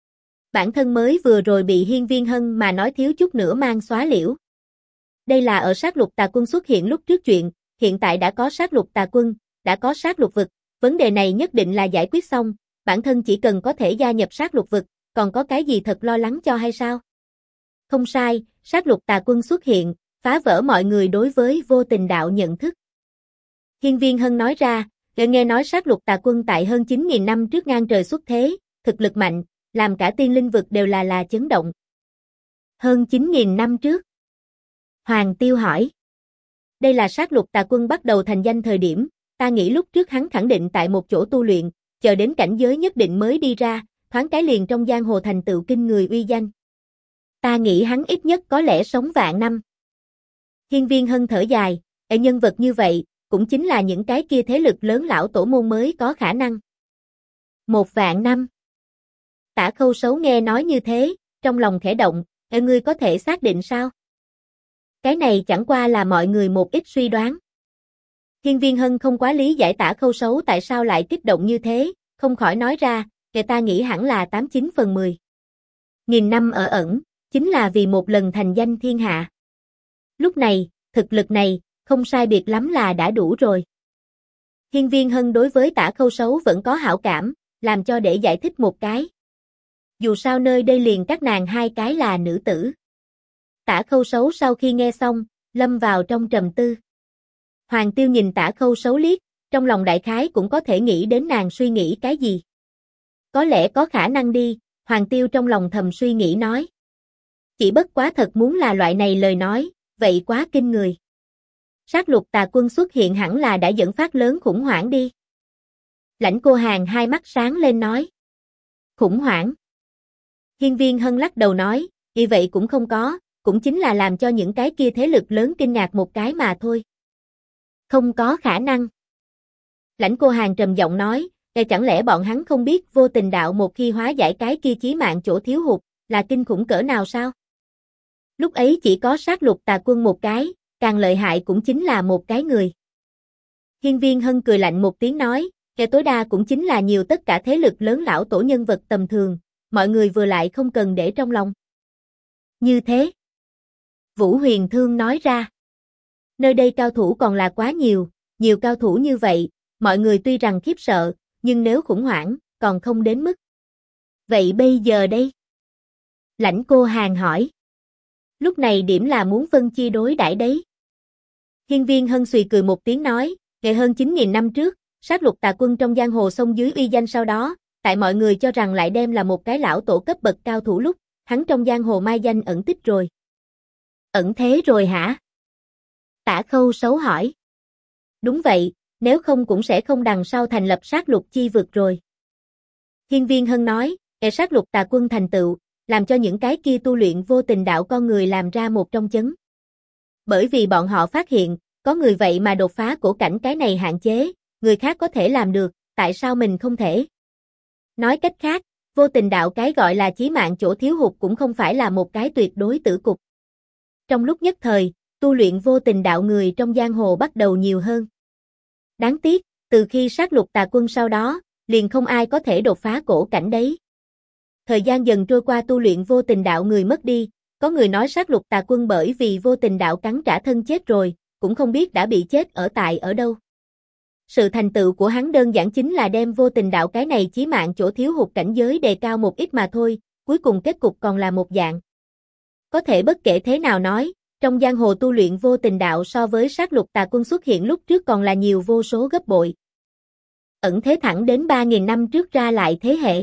Bản thân mới vừa rồi bị Hiên Viên Hân mà nói thiếu chút nữa mang xóa liễu. Đây là ở sát lục tà quân xuất hiện lúc trước chuyện, hiện tại đã có sát lục tà quân, đã có sát lục vực, vấn đề này nhất định là giải quyết xong, bản thân chỉ cần có thể gia nhập sát lục vực, còn có cái gì thật lo lắng cho hay sao? Không sai, sát lục tà quân xuất hiện, phá vỡ mọi người đối với vô tình đạo nhận thức. Hiên Viên Hân nói ra, nghe nói sát lục tà quân tại hơn 9.000 năm trước ngang trời xuất thế, thực lực mạnh, làm cả Tiên Linh vực đều là chấn động. Hơn 9.000 năm trước. Hoàng Tiêu hỏi. Đây là sát lục tà quân bắt đầu thành danh thời điểm, ta nghĩ lúc trước hắn khẳng định tại một chỗ tu luyện, chờ đến cảnh giới nhất định mới đi ra, thoáng cái liền trong giang hồ thành tựu kinh người uy danh. Ta nghĩ hắn ít nhất có lẽ sống vạn năm. Hiên Viên Hân thở dài, nhân vật như vậy, cũng chính là những cái kia thế lực lớn lão tổ môn mới có khả năng. 1.000 năm. Tả Khâu Sấu nghe nói như thế, trong lòng khẽ động, ngươi có thể xác định sao? Cái này chẳng qua là mọi người một ít suy đoán. Hiên Viên Hân không quá lý giải Tả Khâu Sấu tại sao lại kích động như thế, không khỏi nói ra, người ta nghĩ hẳn là 89 phần 10. Nghìn năm ở ẩn, chính là vì một lần thành danh thiên hạ. Lúc này, thực lực này, không sai biệt lắm là đã đủ rồi. Hiên Viên Hân đối với Tả Khâu Sấu vẫn có hảo cảm, làm cho để giải thích một cái. Dù sao nơi đây liền các nàng hai cái là nữ tử. Tả Khâu Sấu sau khi nghe xong, lâm vào trong trầm tư. Hoàng Tiêu nhìn Tả Khâu Sấu liếc, trong lòng đại khái cũng có thể nghĩ đến nàng suy nghĩ cái gì. Có lẽ có khả năng đi, Hoàng Tiêu trong lòng thầm suy nghĩ nói. Chỉ bất quá thật muốn là loại này lời nói, vậy quá kinh người. Sát lục tà quân xuất hiện hẳn là đã dẫn phát lớn khủng hoảng đi. Lãnh Cô Hàn hai mắt sáng lên nói. Khủng hoảng. Hiên Viên Hân lắc đầu nói, vì vậy cũng không có, cũng chính là làm cho những cái kia thế lực lớn kinh ngạc một cái mà thôi. Không có khả năng. Lãnh Cô Hàn trầm giọng nói, chẳng lẽ bọn hắn không biết vô tình đạo một khi hóa giải cái kia chí mạng chỗ thiếu hụt, là kinh khủng cỡ nào sao? Lúc ấy chỉ có sát lục tà quân một cái, càng lợi hại cũng chính là một cái người. Hiên Viên Hân cười lạnh một tiếng nói, tối đa cũng chính là nhiều tất cả thế lực lớn lão tổ nhân vật tầm thường, mọi người vừa lại không cần để trong lòng. Như thế. Vũ Huyền Thương nói ra. Nơi đây cao thủ còn là quá nhiều, nhiều cao thủ như vậy, mọi người tuy rằng khiếp sợ, nhưng nếu khủng hoảng, còn không đến mức. Vậy bây giờ đây? Lãnh Cô Hàn hỏi. Lúc này điểm là muốn phân chia đối đãi đấy. Hiên Viên Hân xùy cười một tiếng nói, ngày hơn 9.000 năm trước, sát lục tà quân trong giang hồ sông dưới uy danh sau đó, tại mọi người cho rằng lại đem là một cái lão tổ cấp bậc cao thủ lúc, hắn trong giang hồ mai danh ẩn tích rồi. Ẩn thế rồi hả? Tả Khâu Sấu hỏi. Đúng vậy, nếu không cũng sẽ không đằng sau thành lập sát lục chi vực rồi. Hiên Viên Hân nói, sát lục tà quân thành tựu, làm cho những cái kia tu luyện vô tình đạo con người làm ra một trong chấn. Bởi vì bọn họ phát hiện, có người vậy mà đột phá cổ cảnh cái này hạn chế, người khác có thể làm được, tại sao mình không thể? Nói cách khác, vô tình đạo cái gọi là chí mạng chỗ thiếu hụt cũng không phải là một cái tuyệt đối tử cục. Trong lúc nhất thời, tu luyện vô tình đạo người trong giang hồ bắt đầu nhiều hơn. Đáng tiếc, từ khi sát lục tà quân sau đó, liền không ai có thể đột phá cổ cảnh đấy. Thời gian dần trôi qua tu luyện vô tình đạo người mất đi, có người nói sát lục tà quân bởi vì vô tình đạo cắn trả thân chết rồi, cũng không biết đã bị chết ở đâu. Sự thành tựu của hắn đơn giản chính là đem vô tình đạo cái này chí mạng chỗ thiếu hụt cảnh giới đề cao một ít mà thôi, cuối cùng kết cục còn là một dạng. Có thể bất kể thế nào nói, trong giang hồ tu luyện vô tình đạo so với sát lục tà quân xuất hiện lúc trước còn là nhiều vô số gấp bội. Ẩn thế thẳng đến 3.000 năm trước ra lại thế hệ.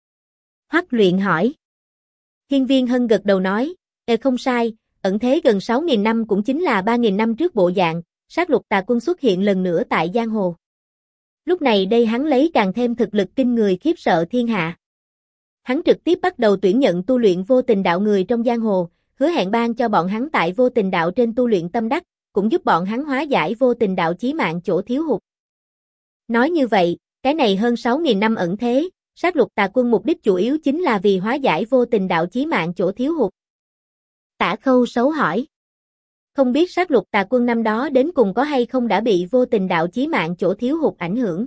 Hoắc Luyện hỏi. Hiên Viên Hân gật đầu nói, không sai, ẩn thế gần 6.000 năm cũng chính là 3.000 năm trước bộ dạng, sát lục tà quân xuất hiện lần nữa tại giang hồ. Lúc này đây hắn lấy càng thêm thực lực kinh người khiếp sợ thiên hạ. Hắn trực tiếp bắt đầu tuyển nhận tu luyện vô tình đạo người trong giang hồ, hứa hẹn ban cho bọn hắn tại vô tình đạo trên tu luyện tâm đắc, cũng giúp bọn hắn hóa giải vô tình đạo chí mạng chỗ thiếu hụt. Nói như vậy, cái này hơn 6.000 năm ẩn thế, sát lục tà quân mục đích chủ yếu chính là vì hóa giải vô tình đạo chí mạng chỗ thiếu hụt. Tả Khâu Sấu hỏi. Không biết sát lục tà quân năm đó đến cùng có hay không đã bị vô tình đạo chí mạng chỗ thiếu hụt ảnh hưởng?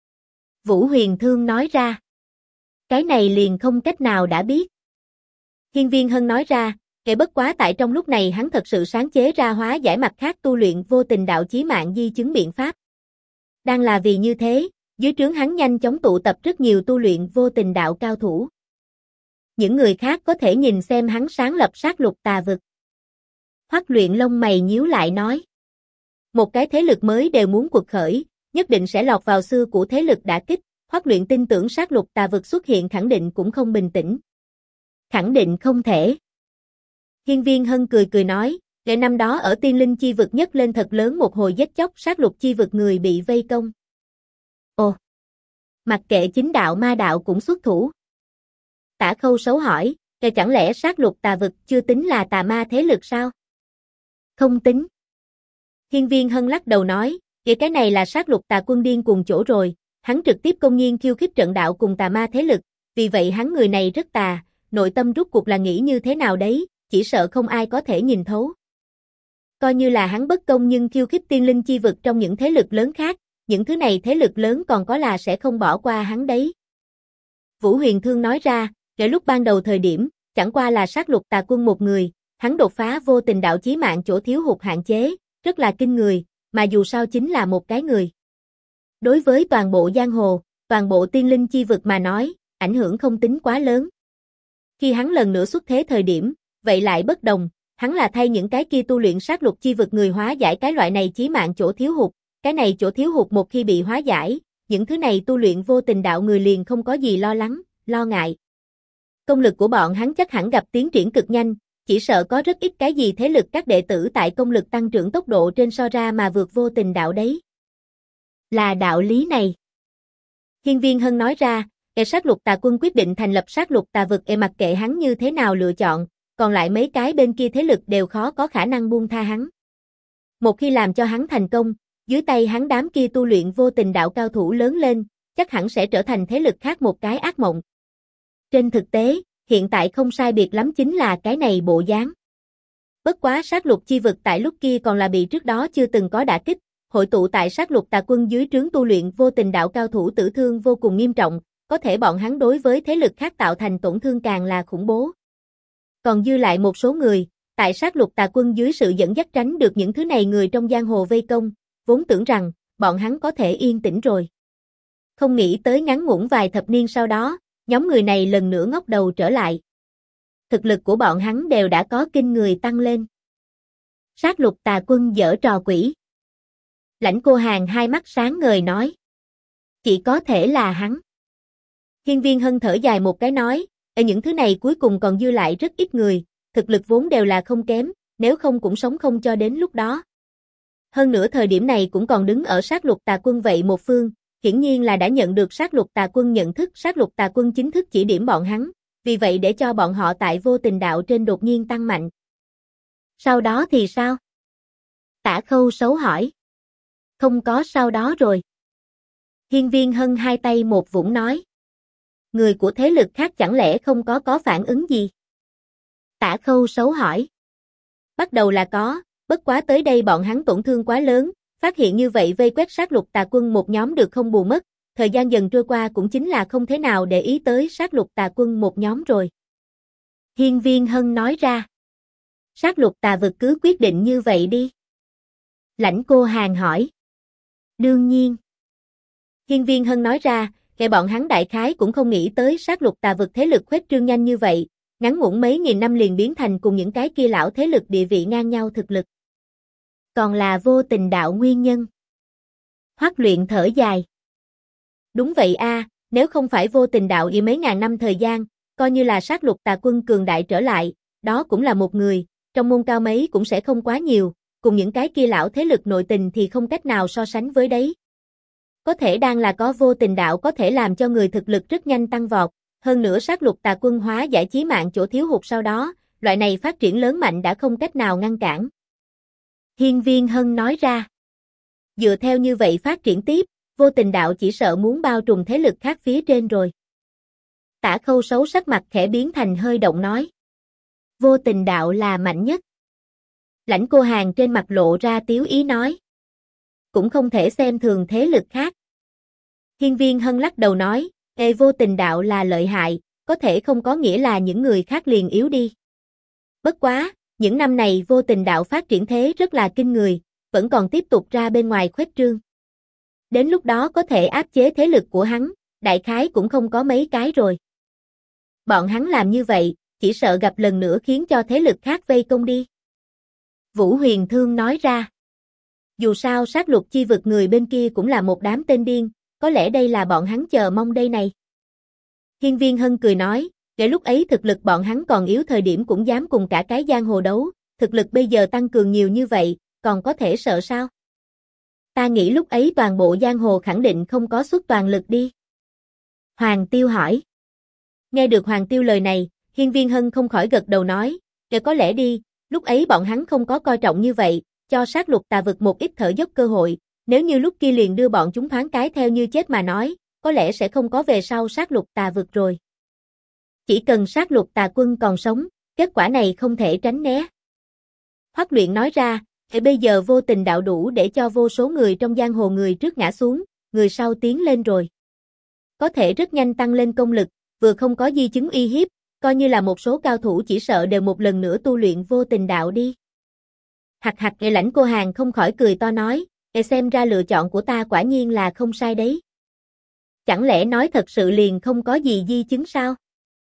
Vũ Huyền Thương nói ra. Cái này liền không cách nào đã biết. Hiên Viên Hân nói ra, bất quá tại trong lúc này hắn thật sự sáng chế ra hóa giải mặt khác tu luyện vô tình đạo chí mạng di chứng biện pháp. Đang là vì như thế, dưới trướng hắn nhanh chóng tụ tập rất nhiều tu luyện vô tình đạo cao thủ. Những người khác có thể nhìn xem hắn sáng lập sát lục tà vực. Hoắc Luyện lông mày nhíu lại nói. Một cái thế lực mới đều muốn cuộc khởi, nhất định sẽ lọt vào xưa của thế lực đả kích. Hoắc Luyện tin tưởng sát lục tà vực xuất hiện khẳng định cũng không bình tĩnh. Khẳng định không thể. Hiên Viên Hân cười cười nói, để năm đó ở tiên linh chi vực nhất lên thật lớn một hồi giết chóc sát lục chi vực người bị vây công. Ồ! Mặc kệ chính đạo ma đạo cũng xuất thủ. Tả Khâu Sấu hỏi, chẳng lẽ sát lục tà vực chưa tính là tà ma thế lực sao? Không tính. Hiên Viên Hân lắc đầu nói, cái này là sát lục tà quân điên cùng chỗ rồi, hắn trực tiếp công nhiên khiêu khích trận đạo cùng tà ma thế lực, vì vậy hắn người này rất tà, nội tâm rút cuộc là nghĩ như thế nào đấy, chỉ sợ không ai có thể nhìn thấu. Coi như là hắn bất công nhưng khiêu khích tiên linh chi vực trong những thế lực lớn khác, những thứ này thế lực lớn còn có là sẽ không bỏ qua hắn đấy. Vũ Huyền Thương nói ra, để lúc ban đầu thời điểm, chẳng qua là sát lục tà quân một người, hắn đột phá vô tình đạo chí mạng chỗ thiếu hụt hạn chế, rất là kinh người, mà dù sao chính là một cái người. Đối với toàn bộ giang hồ, toàn bộ tiên linh chi vực mà nói, ảnh hưởng không tính quá lớn. Khi hắn lần nữa xuất thế thời điểm, vậy lại bất đồng, hắn là thay những cái kia tu luyện sát lục chi vực người hóa giải cái loại này chí mạng chỗ thiếu hụt, cái này chỗ thiếu hụt một khi bị hóa giải, những thứ này tu luyện vô tình đạo người liền không có gì lo lắng, lo ngại. Công lực của bọn hắn chắc hẳn gặp tiến triển cực nhanh, chỉ sợ có rất ít cái gì thế lực các đệ tử tại công lực tăng trưởng tốc độ trên so ra mà vượt vô tình đạo đấy. Là đạo lý này. Hiên Viên Hân nói ra, sát lục tà quân quyết định thành lập sát lục tà vực, mặc kệ hắn như thế nào lựa chọn, còn lại mấy cái bên kia thế lực đều khó có khả năng buông tha hắn. Một khi làm cho hắn thành công, dưới tay hắn đám kia tu luyện vô tình đạo cao thủ lớn lên, chắc hẳn sẽ trở thành thế lực khác một cái ác mộng. Trên thực tế, hiện tại không sai biệt lắm chính là cái này bộ dáng. Bất quá sát lục chi vực tại lúc kia còn là bị trước đó chưa từng có đả kích, hội tụ tại sát lục tà quân dưới trướng tu luyện vô tình đạo cao thủ tử thương vô cùng nghiêm trọng, có thể bọn hắn đối với thế lực khác tạo thành tổn thương càng là khủng bố. Còn dư lại một số người, tại sát lục tà quân dưới sự dẫn dắt tránh được những thứ này người trong giang hồ vây công, vốn tưởng rằng, bọn hắn có thể yên tĩnh rồi. Không nghĩ tới ngắn ngủn vài thập niên sau đó, nhóm người này lần nữa ngóc đầu trở lại. Thực lực của bọn hắn đều đã có kinh người tăng lên. Sát lục tà quân giở trò quỷ. Lãnh Cô Hàn hai mắt sáng ngời nói. Chỉ có thể là hắn. Hiên Viên Hân thở dài một cái nói, ở những thứ này cuối cùng còn dư lại rất ít người, thực lực vốn đều là không kém, nếu không cũng sống không cho đến lúc đó. Hơn nữa thời điểm này cũng còn đứng ở sát lục tà quân vậy một phương, hiển nhiên là đã nhận được sát lục tà quân nhận thức, sát lục tà quân chính thức chỉ điểm bọn hắn, vì vậy để cho bọn họ tại vô tình đạo trên đột nhiên tăng mạnh. Sau đó thì sao? Tả Khâu Sấu hỏi. Không có sau đó rồi. Hiên Viên Hân hai tay một vũng nói. Người của thế lực khác chẳng lẽ không có phản ứng gì? Tả Khâu Sấu hỏi. Bắt đầu là có, bất quá tới đây bọn hắn tổn thương quá lớn, phát hiện như vậy vây quét sát lục tà quân một nhóm được không bù mất, thời gian dần trôi qua cũng chính là không thế nào để ý tới sát lục tà quân một nhóm rồi. Hiên Viên Hân nói ra. Sát lục tà vực cứ quyết định như vậy đi. Lãnh Cô Hàn hỏi. Đương nhiên. Hiên Viên Hân nói ra, kẻ bọn hắn đại khái cũng không nghĩ tới sát lục tà vực thế lực khuếch trương nhanh như vậy, ngắn ngủn mấy nghìn năm liền biến thành cùng những cái kia lão thế lực địa vị ngang nhau thực lực. Còn là vô tình đạo nguyên nhân. Hoắc Luyện thở dài. Đúng vậy a, nếu không phải vô tình đạo y mấy ngàn năm thời gian, coi như là sát lục tà quân cường đại trở lại, đó cũng là một người, trong môn cao mấy cũng sẽ không quá nhiều, cùng những cái kia lão thế lực nội tình thì không cách nào so sánh với đấy. Có thể đang là có vô tình đạo có thể làm cho người thực lực rất nhanh tăng vọt, hơn nữa sát lục tà quân hóa giải chí mạng chỗ thiếu hụt sau đó, loại này phát triển lớn mạnh đã không cách nào ngăn cản. Hiên Viên Hân nói ra. Dựa theo như vậy phát triển tiếp, vô tình đạo chỉ sợ muốn bao trùm thế lực khác phía trên rồi. Tả Khâu Sấu sắc mặt khẽ biến thành hơi động nói. Vô tình đạo là mạnh nhất. Lãnh Cô Hàn trên mặt lộ ra tiếu ý nói. Cũng không thể xem thường thế lực khác. Hiên Viên Hân lắc đầu nói, vô tình đạo là lợi hại, có thể không có nghĩa là những người khác liền yếu đi. Bất quá, những năm này vô tình đạo phát triển thế rất là kinh người, vẫn còn tiếp tục ra bên ngoài khuếch trương. Đến lúc đó có thể áp chế thế lực của hắn, đại khái cũng không có mấy cái rồi. Bọn hắn làm như vậy, chỉ sợ gặp lần nữa khiến cho thế lực khác vây công đi. Vũ Huyền Thương nói ra. Dù sao sát lục chi vực người bên kia cũng là một đám tên điên, có lẽ đây là bọn hắn chờ mong đây này. Hiên Viên Hân cười nói, để lúc ấy thực lực bọn hắn còn yếu thời điểm cũng dám cùng cả cái giang hồ đấu, thực lực bây giờ tăng cường nhiều như vậy, còn có thể sợ sao? Ta nghĩ lúc ấy toàn bộ giang hồ khẳng định không có xuất toàn lực đi. Hoàng Tiêu hỏi. Nghe được Hoàng Tiêu lời này, Hiên Viên Hân không khỏi gật đầu nói, có lẽ đi, lúc ấy bọn hắn không có coi trọng như vậy, cho sát lục tà vực một ít thở dốc cơ hội, nếu như lúc kia liền đưa bọn chúng thoáng cái theo như chết mà nói, có lẽ sẽ không có về sau sát lục tà vực rồi. Chỉ cần sát lục tà quân còn sống, kết quả này không thể tránh né. Hoắc Luyện nói ra, bây giờ vô tình đạo đủ để cho vô số người trong giang hồ người trước ngã xuống, người sau tiến lên rồi. Có thể rất nhanh tăng lên công lực, vừa không có di chứng uy hiếp, coi như là một số cao thủ chỉ sợ đều một lần nữa tu luyện vô tình đạo đi. Hạc Hạc nghe Lãnh Cô Hàn không khỏi cười to nói, Xem ra lựa chọn của ta quả nhiên là không sai đấy. Chẳng lẽ nói thật sự liền không có gì di chứng sao?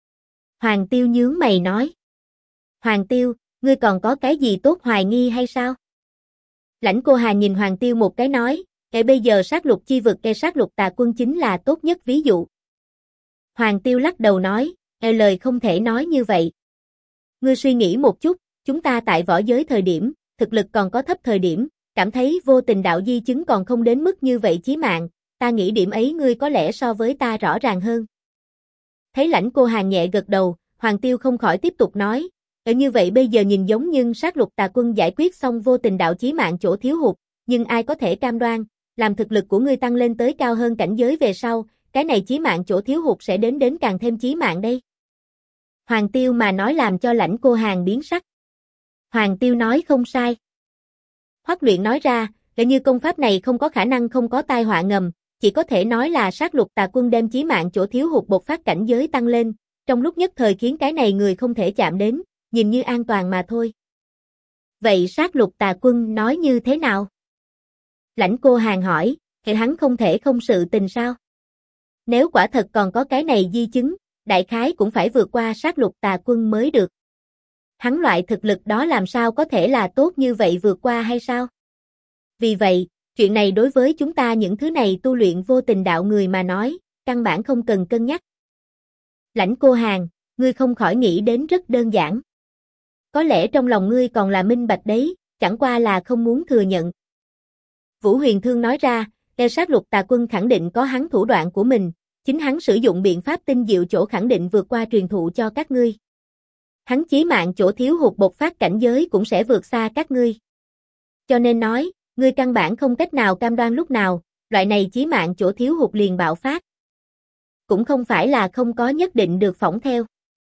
Hoàng Tiêu nhướng mày nói. Hoàng Tiêu, ngươi còn có cái gì tốt hoài nghi hay sao? Lãnh Cô Hà nhìn Hoàng Tiêu một cái nói, bây giờ sát lục chi vực sát lục tà quân chính là tốt nhất ví dụ. Hoàng Tiêu lắc đầu nói, lời không thể nói như vậy. Ngươi suy nghĩ một chút, chúng ta tại võ giới thời điểm, thực lực còn có thấp thời điểm, cảm thấy vô tình đạo di chứng còn không đến mức như vậy chí mạng, ta nghĩ điểm ấy ngươi có lẽ so với ta rõ ràng hơn. Thấy Lãnh Cô Hà nhẹ gật đầu, Hoàng Tiêu không khỏi tiếp tục nói, như vậy bây giờ nhìn giống nhưng sát lục tà quân giải quyết xong vô tình đạo chí mạng chỗ thiếu hụt, nhưng ai có thể cam đoan, làm thực lực của ngươi tăng lên tới cao hơn cảnh giới về sau, cái này chí mạng chỗ thiếu hụt sẽ đến càng thêm chí mạng đây. Hoàng Tiêu mà nói làm cho Lãnh Cô Hàn biến sắc. Hoàng Tiêu nói không sai. Hoắc Luyện nói ra, như công pháp này không có khả năng không có tai họa ngầm, chỉ có thể nói là sát lục tà quân đem chí mạng chỗ thiếu hụt bộc phát cảnh giới tăng lên, trong lúc nhất thời khiến cái này người không thể chạm đến, nhìn như an toàn mà thôi. Vậy sát lục tà quân nói như thế nào? Lãnh Cô Hàn hỏi, thì hắn không thể không sự tình sao? Nếu quả thật còn có cái này di chứng, đại khái cũng phải vượt qua sát lục tà quân mới được. Hắn loại thực lực đó làm sao có thể là tốt như vậy vượt qua hay sao? Vì vậy, chuyện này đối với chúng ta những thứ này tu luyện vô tình đạo người mà nói, căn bản không cần cân nhắc. Lãnh Cô Hàn, ngươi không khỏi nghĩ đến rất đơn giản. Có lẽ trong lòng ngươi còn là minh bạch đấy, chẳng qua là không muốn thừa nhận. Vũ Huyền Thương nói ra, sát lục tà quân khẳng định có hắn thủ đoạn của mình, chính hắn sử dụng biện pháp tinh diệu chỗ khẳng định vượt qua truyền thụ cho các ngươi. Hắn chí mạng chỗ thiếu hụt bộc phát cảnh giới cũng sẽ vượt xa các ngươi. Cho nên nói, ngươi căn bản không cách nào cam đoan lúc nào, loại này chí mạng chỗ thiếu hụt liền bạo phát. Cũng không phải là không có nhất định được phỏng theo.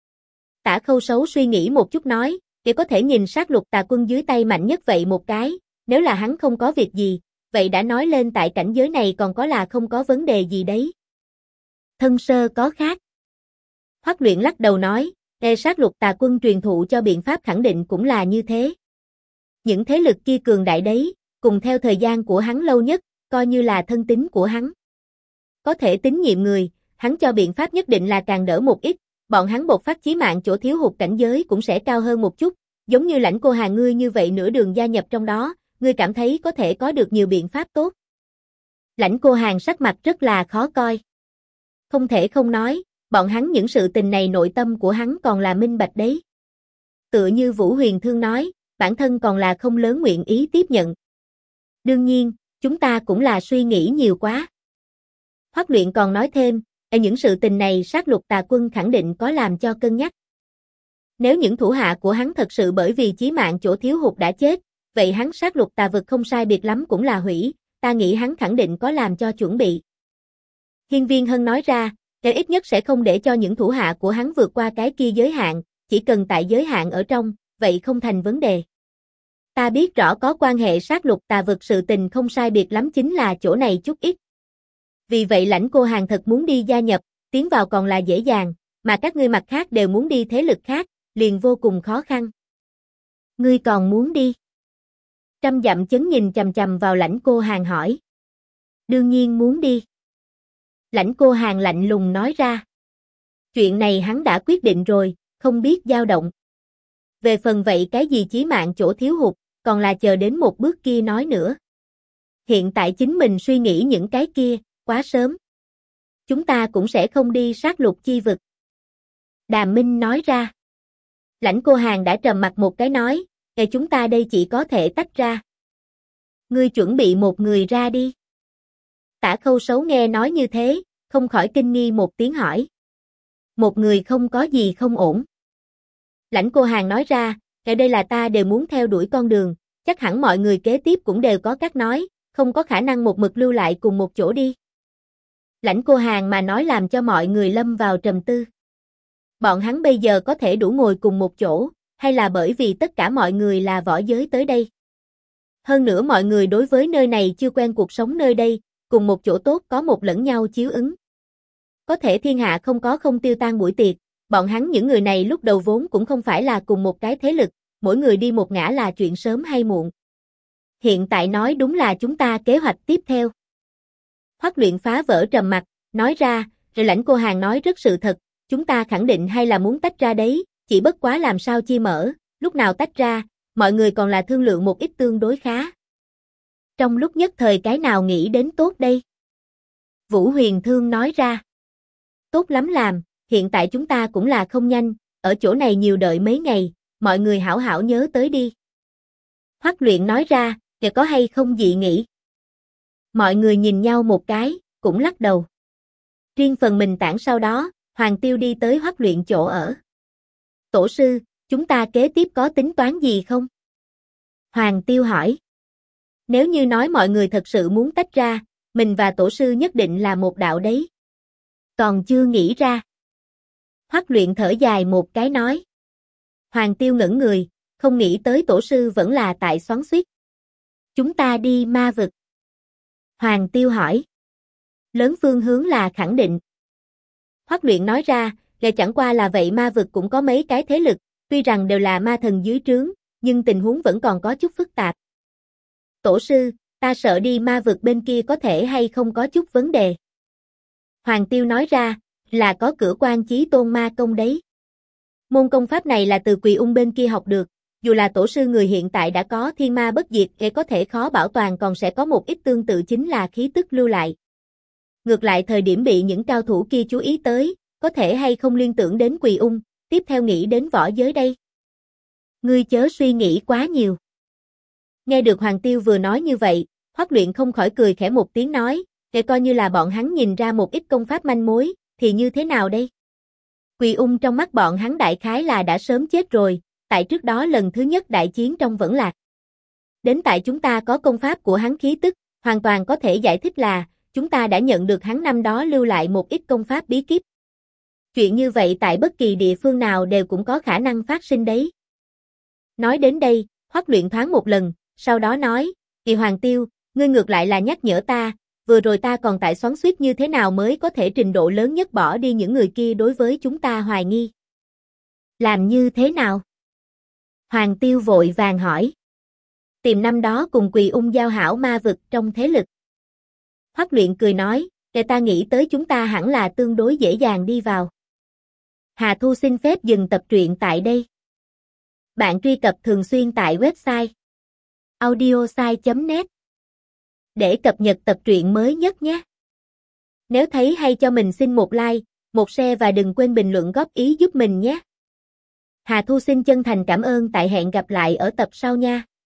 Tả Khâu Sấu suy nghĩ một chút nói, để có thể nhìn sát lục tà quân dưới tay mạnh nhất vậy một cái, nếu là hắn không có việc gì, vậy đã nói lên tại cảnh giới này còn có là không có vấn đề gì đấy. Thân sơ có khác. Hoắc Luyện lắc đầu nói, sát lục tà quân truyền thụ cho biện pháp khẳng định cũng là như thế. Những thế lực kia cường đại đấy, cùng theo thời gian của hắn lâu nhất, coi như là thân tín của hắn. Có thể tín nhiệm người, hắn cho biện pháp nhất định là càng đỡ một ít, bọn hắn bộc phát chí mạng chỗ thiếu hụt cảnh giới cũng sẽ cao hơn một chút, giống như Lãnh Cô Hà ngươi như vậy nửa đường gia nhập trong đó, ngươi cảm thấy có thể có được nhiều biện pháp tốt. Lãnh Cô Hàn sắc mặt rất là khó coi. Không thể không nói, bọn hắn những sự tình này nội tâm của hắn còn là minh bạch đấy. Tựa như Vũ Huyền Thương nói, bản thân còn là không lớn nguyện ý tiếp nhận. Đương nhiên, chúng ta cũng là suy nghĩ nhiều quá. Hoắc Luyện còn nói thêm, những sự tình này sát lục tà quân khẳng định có làm cho cân nhắc. Nếu những thủ hạ của hắn thật sự bởi vì chí mạng chỗ thiếu hụt đã chết, vậy hắn sát lục tà vực không sai biệt lắm cũng là hủy, ta nghĩ hắn khẳng định có làm cho chuẩn bị. Hiên Viên Hân nói ra, ít nhất sẽ không để cho những thủ hạ của hắn vượt qua cái kia giới hạn, chỉ cần tại giới hạn ở trong, vậy không thành vấn đề. Ta biết rõ có quan hệ sát lục tà vực sự tình không sai biệt lắm chính là chỗ này chút ít. Vì vậy Lãnh Cô Hàn thật muốn đi gia nhập, tiến vào còn là dễ dàng, mà các ngươi mặt khác đều muốn đi thế lực khác, liền vô cùng khó khăn. Ngươi còn muốn đi? Trăm Dặm Chấn nhìn chằm chằm vào Lãnh Cô Hàn hỏi. Đương nhiên muốn đi. Lãnh Cô Hàn lạnh lùng nói ra. Chuyện này hắn đã quyết định rồi, không biết dao động. Về phần vậy cái gì chí mạng chỗ thiếu hụt, còn là chờ đến một bước kia nói nữa. Hiện tại chính mình suy nghĩ những cái kia, quá sớm. Chúng ta cũng sẽ không đi sát lục chi vực. Đàm Minh nói ra. Lãnh Cô Hàn đã trầm mặt một cái nói, chúng ta đây chỉ có thể tách ra. Ngươi chuẩn bị một người ra đi. Tả Khâu Sấu nghe nói như thế, không khỏi kinh nghi một tiếng hỏi. Một người không có gì không ổn. Lãnh Cô Hàn nói ra, đây là ta đều muốn theo đuổi con đường, chắc hẳn mọi người kế tiếp cũng đều có cách nói, không có khả năng một mực lưu lại cùng một chỗ đi. Lãnh Cô Hàn mà nói làm cho mọi người lâm vào trầm tư. Bọn hắn bây giờ có thể đủ ngồi cùng một chỗ, hay là bởi vì tất cả mọi người là võ giới tới đây. Hơn nữa mọi người đối với nơi này chưa quen cuộc sống nơi đây, cùng một chỗ tốt có một lẫn nhau chiếu ứng. Có thể thiên hạ không có không tiêu tan buổi tiệc, bọn hắn những người này lúc đầu vốn cũng không phải là cùng một cái thế lực, mỗi người đi một ngả là chuyện sớm hay muộn. hiện tại nói đúng là chúng ta kế hoạch tiếp theo. Hoắc Luyện phá vỡ trầm mặc, nói ra, rồi Lãnh cô Hàn nói rất sự thật, chúng ta khẳng định hay là muốn tách ra đấy, chỉ bất quá làm sao chia mở, lúc nào tách ra, mọi người còn là thương lượng một ít tương đối khá. Trong lúc nhất thời cái nào nghĩ đến tốt đây? Vũ Huyền Thương nói ra. Tốt lắm làm, hiện tại chúng ta cũng là không nhanh, ở chỗ này nhiều đợi mấy ngày, mọi người hảo hảo nhớ tới đi. Hoắc Luyện nói ra, kìa có hay không dị nghị? Mọi người nhìn nhau một cái, cũng lắc đầu. Riêng phần mình tản sau đó, Hoàng Tiêu đi tới Hoắc Luyện chỗ ở. Tổ sư, chúng ta kế tiếp có tính toán gì không? Hoàng Tiêu hỏi. Nếu như nói mọi người thật sự muốn tách ra, mình và tổ sư nhất định là một đạo đấy. Còn chưa nghĩ ra. Hoắc Luyện thở dài một cái nói. Hoàng Tiêu ngẩn người, không nghĩ tới tổ sư vẫn là tại Xoắn Xuýt. Chúng ta đi ma vực. Hoàng Tiêu hỏi. Lớn phương hướng là khẳng định. Hoắc Luyện nói ra, kể chẳng qua là vậy ma vực cũng có mấy cái thế lực, tuy rằng đều là ma thần dưới trướng, nhưng tình huống vẫn còn có chút phức tạp. Tổ sư, ta sợ đi ma vực bên kia có thể hay không có chút vấn đề. Hoàng Tiêu nói ra, là có cửa quan chí tôn ma công đấy. Môn công pháp này là từ Quỳ Ung bên kia học được, dù là tổ sư người hiện tại đã có thiên ma bất diệt, kể có thể khó bảo toàn còn sẽ có một ít tương tự chính là khí tức lưu lại. Ngược lại thời điểm bị những cao thủ kia chú ý tới, có thể hay không liên tưởng đến Quỳ Ung, tiếp theo nghĩ đến võ giới đây. Ngươi chớ suy nghĩ quá nhiều. Nghe được Hoàng Tiêu vừa nói như vậy, Hoắc Luyện không khỏi cười khẽ một tiếng nói, để coi như là bọn hắn nhìn ra một ít công pháp manh mối, thì như thế nào đây? Quỳ Ung trong mắt bọn hắn đại khái là đã sớm chết rồi, tại trước đó lần thứ nhất đại chiến trong Vẫn Lạc. Đến tại chúng ta có công pháp của hắn khí tức, hoàn toàn có thể giải thích là, chúng ta đã nhận được hắn năm đó lưu lại một ít công pháp bí kíp. Chuyện như vậy tại bất kỳ địa phương nào đều cũng có khả năng phát sinh đấy. Nói đến đây, Hoắc Luyện thoáng một lần, sau đó nói, Kỳ Hoàng Tiêu, ngươi ngược lại là nhắc nhở ta, vừa rồi ta còn tại Xoắn Xuýt như thế nào mới có thể trình độ lớn nhất bỏ đi những người kia đối với chúng ta hoài nghi. Làm như thế nào? Hoàng Tiêu vội vàng hỏi. Tìm năm đó cùng Quỳ Ung giao hảo ma vực trong thế lực. Hoắc Luyện cười nói, để ta nghĩ tới chúng ta hẳn là tương đối dễ dàng đi vào. Hà Thu xin phép dừng tập truyện tại đây. Bạn truy cập thường xuyên tại website audiosai.net để cập nhật tập truyện mới nhất nhé. Nếu thấy hay cho mình xin một like, một share và đừng quên bình luận góp ý giúp mình nhé. Hà Thu xin chân thành cảm ơn tại hẹn gặp lại ở tập sau nha.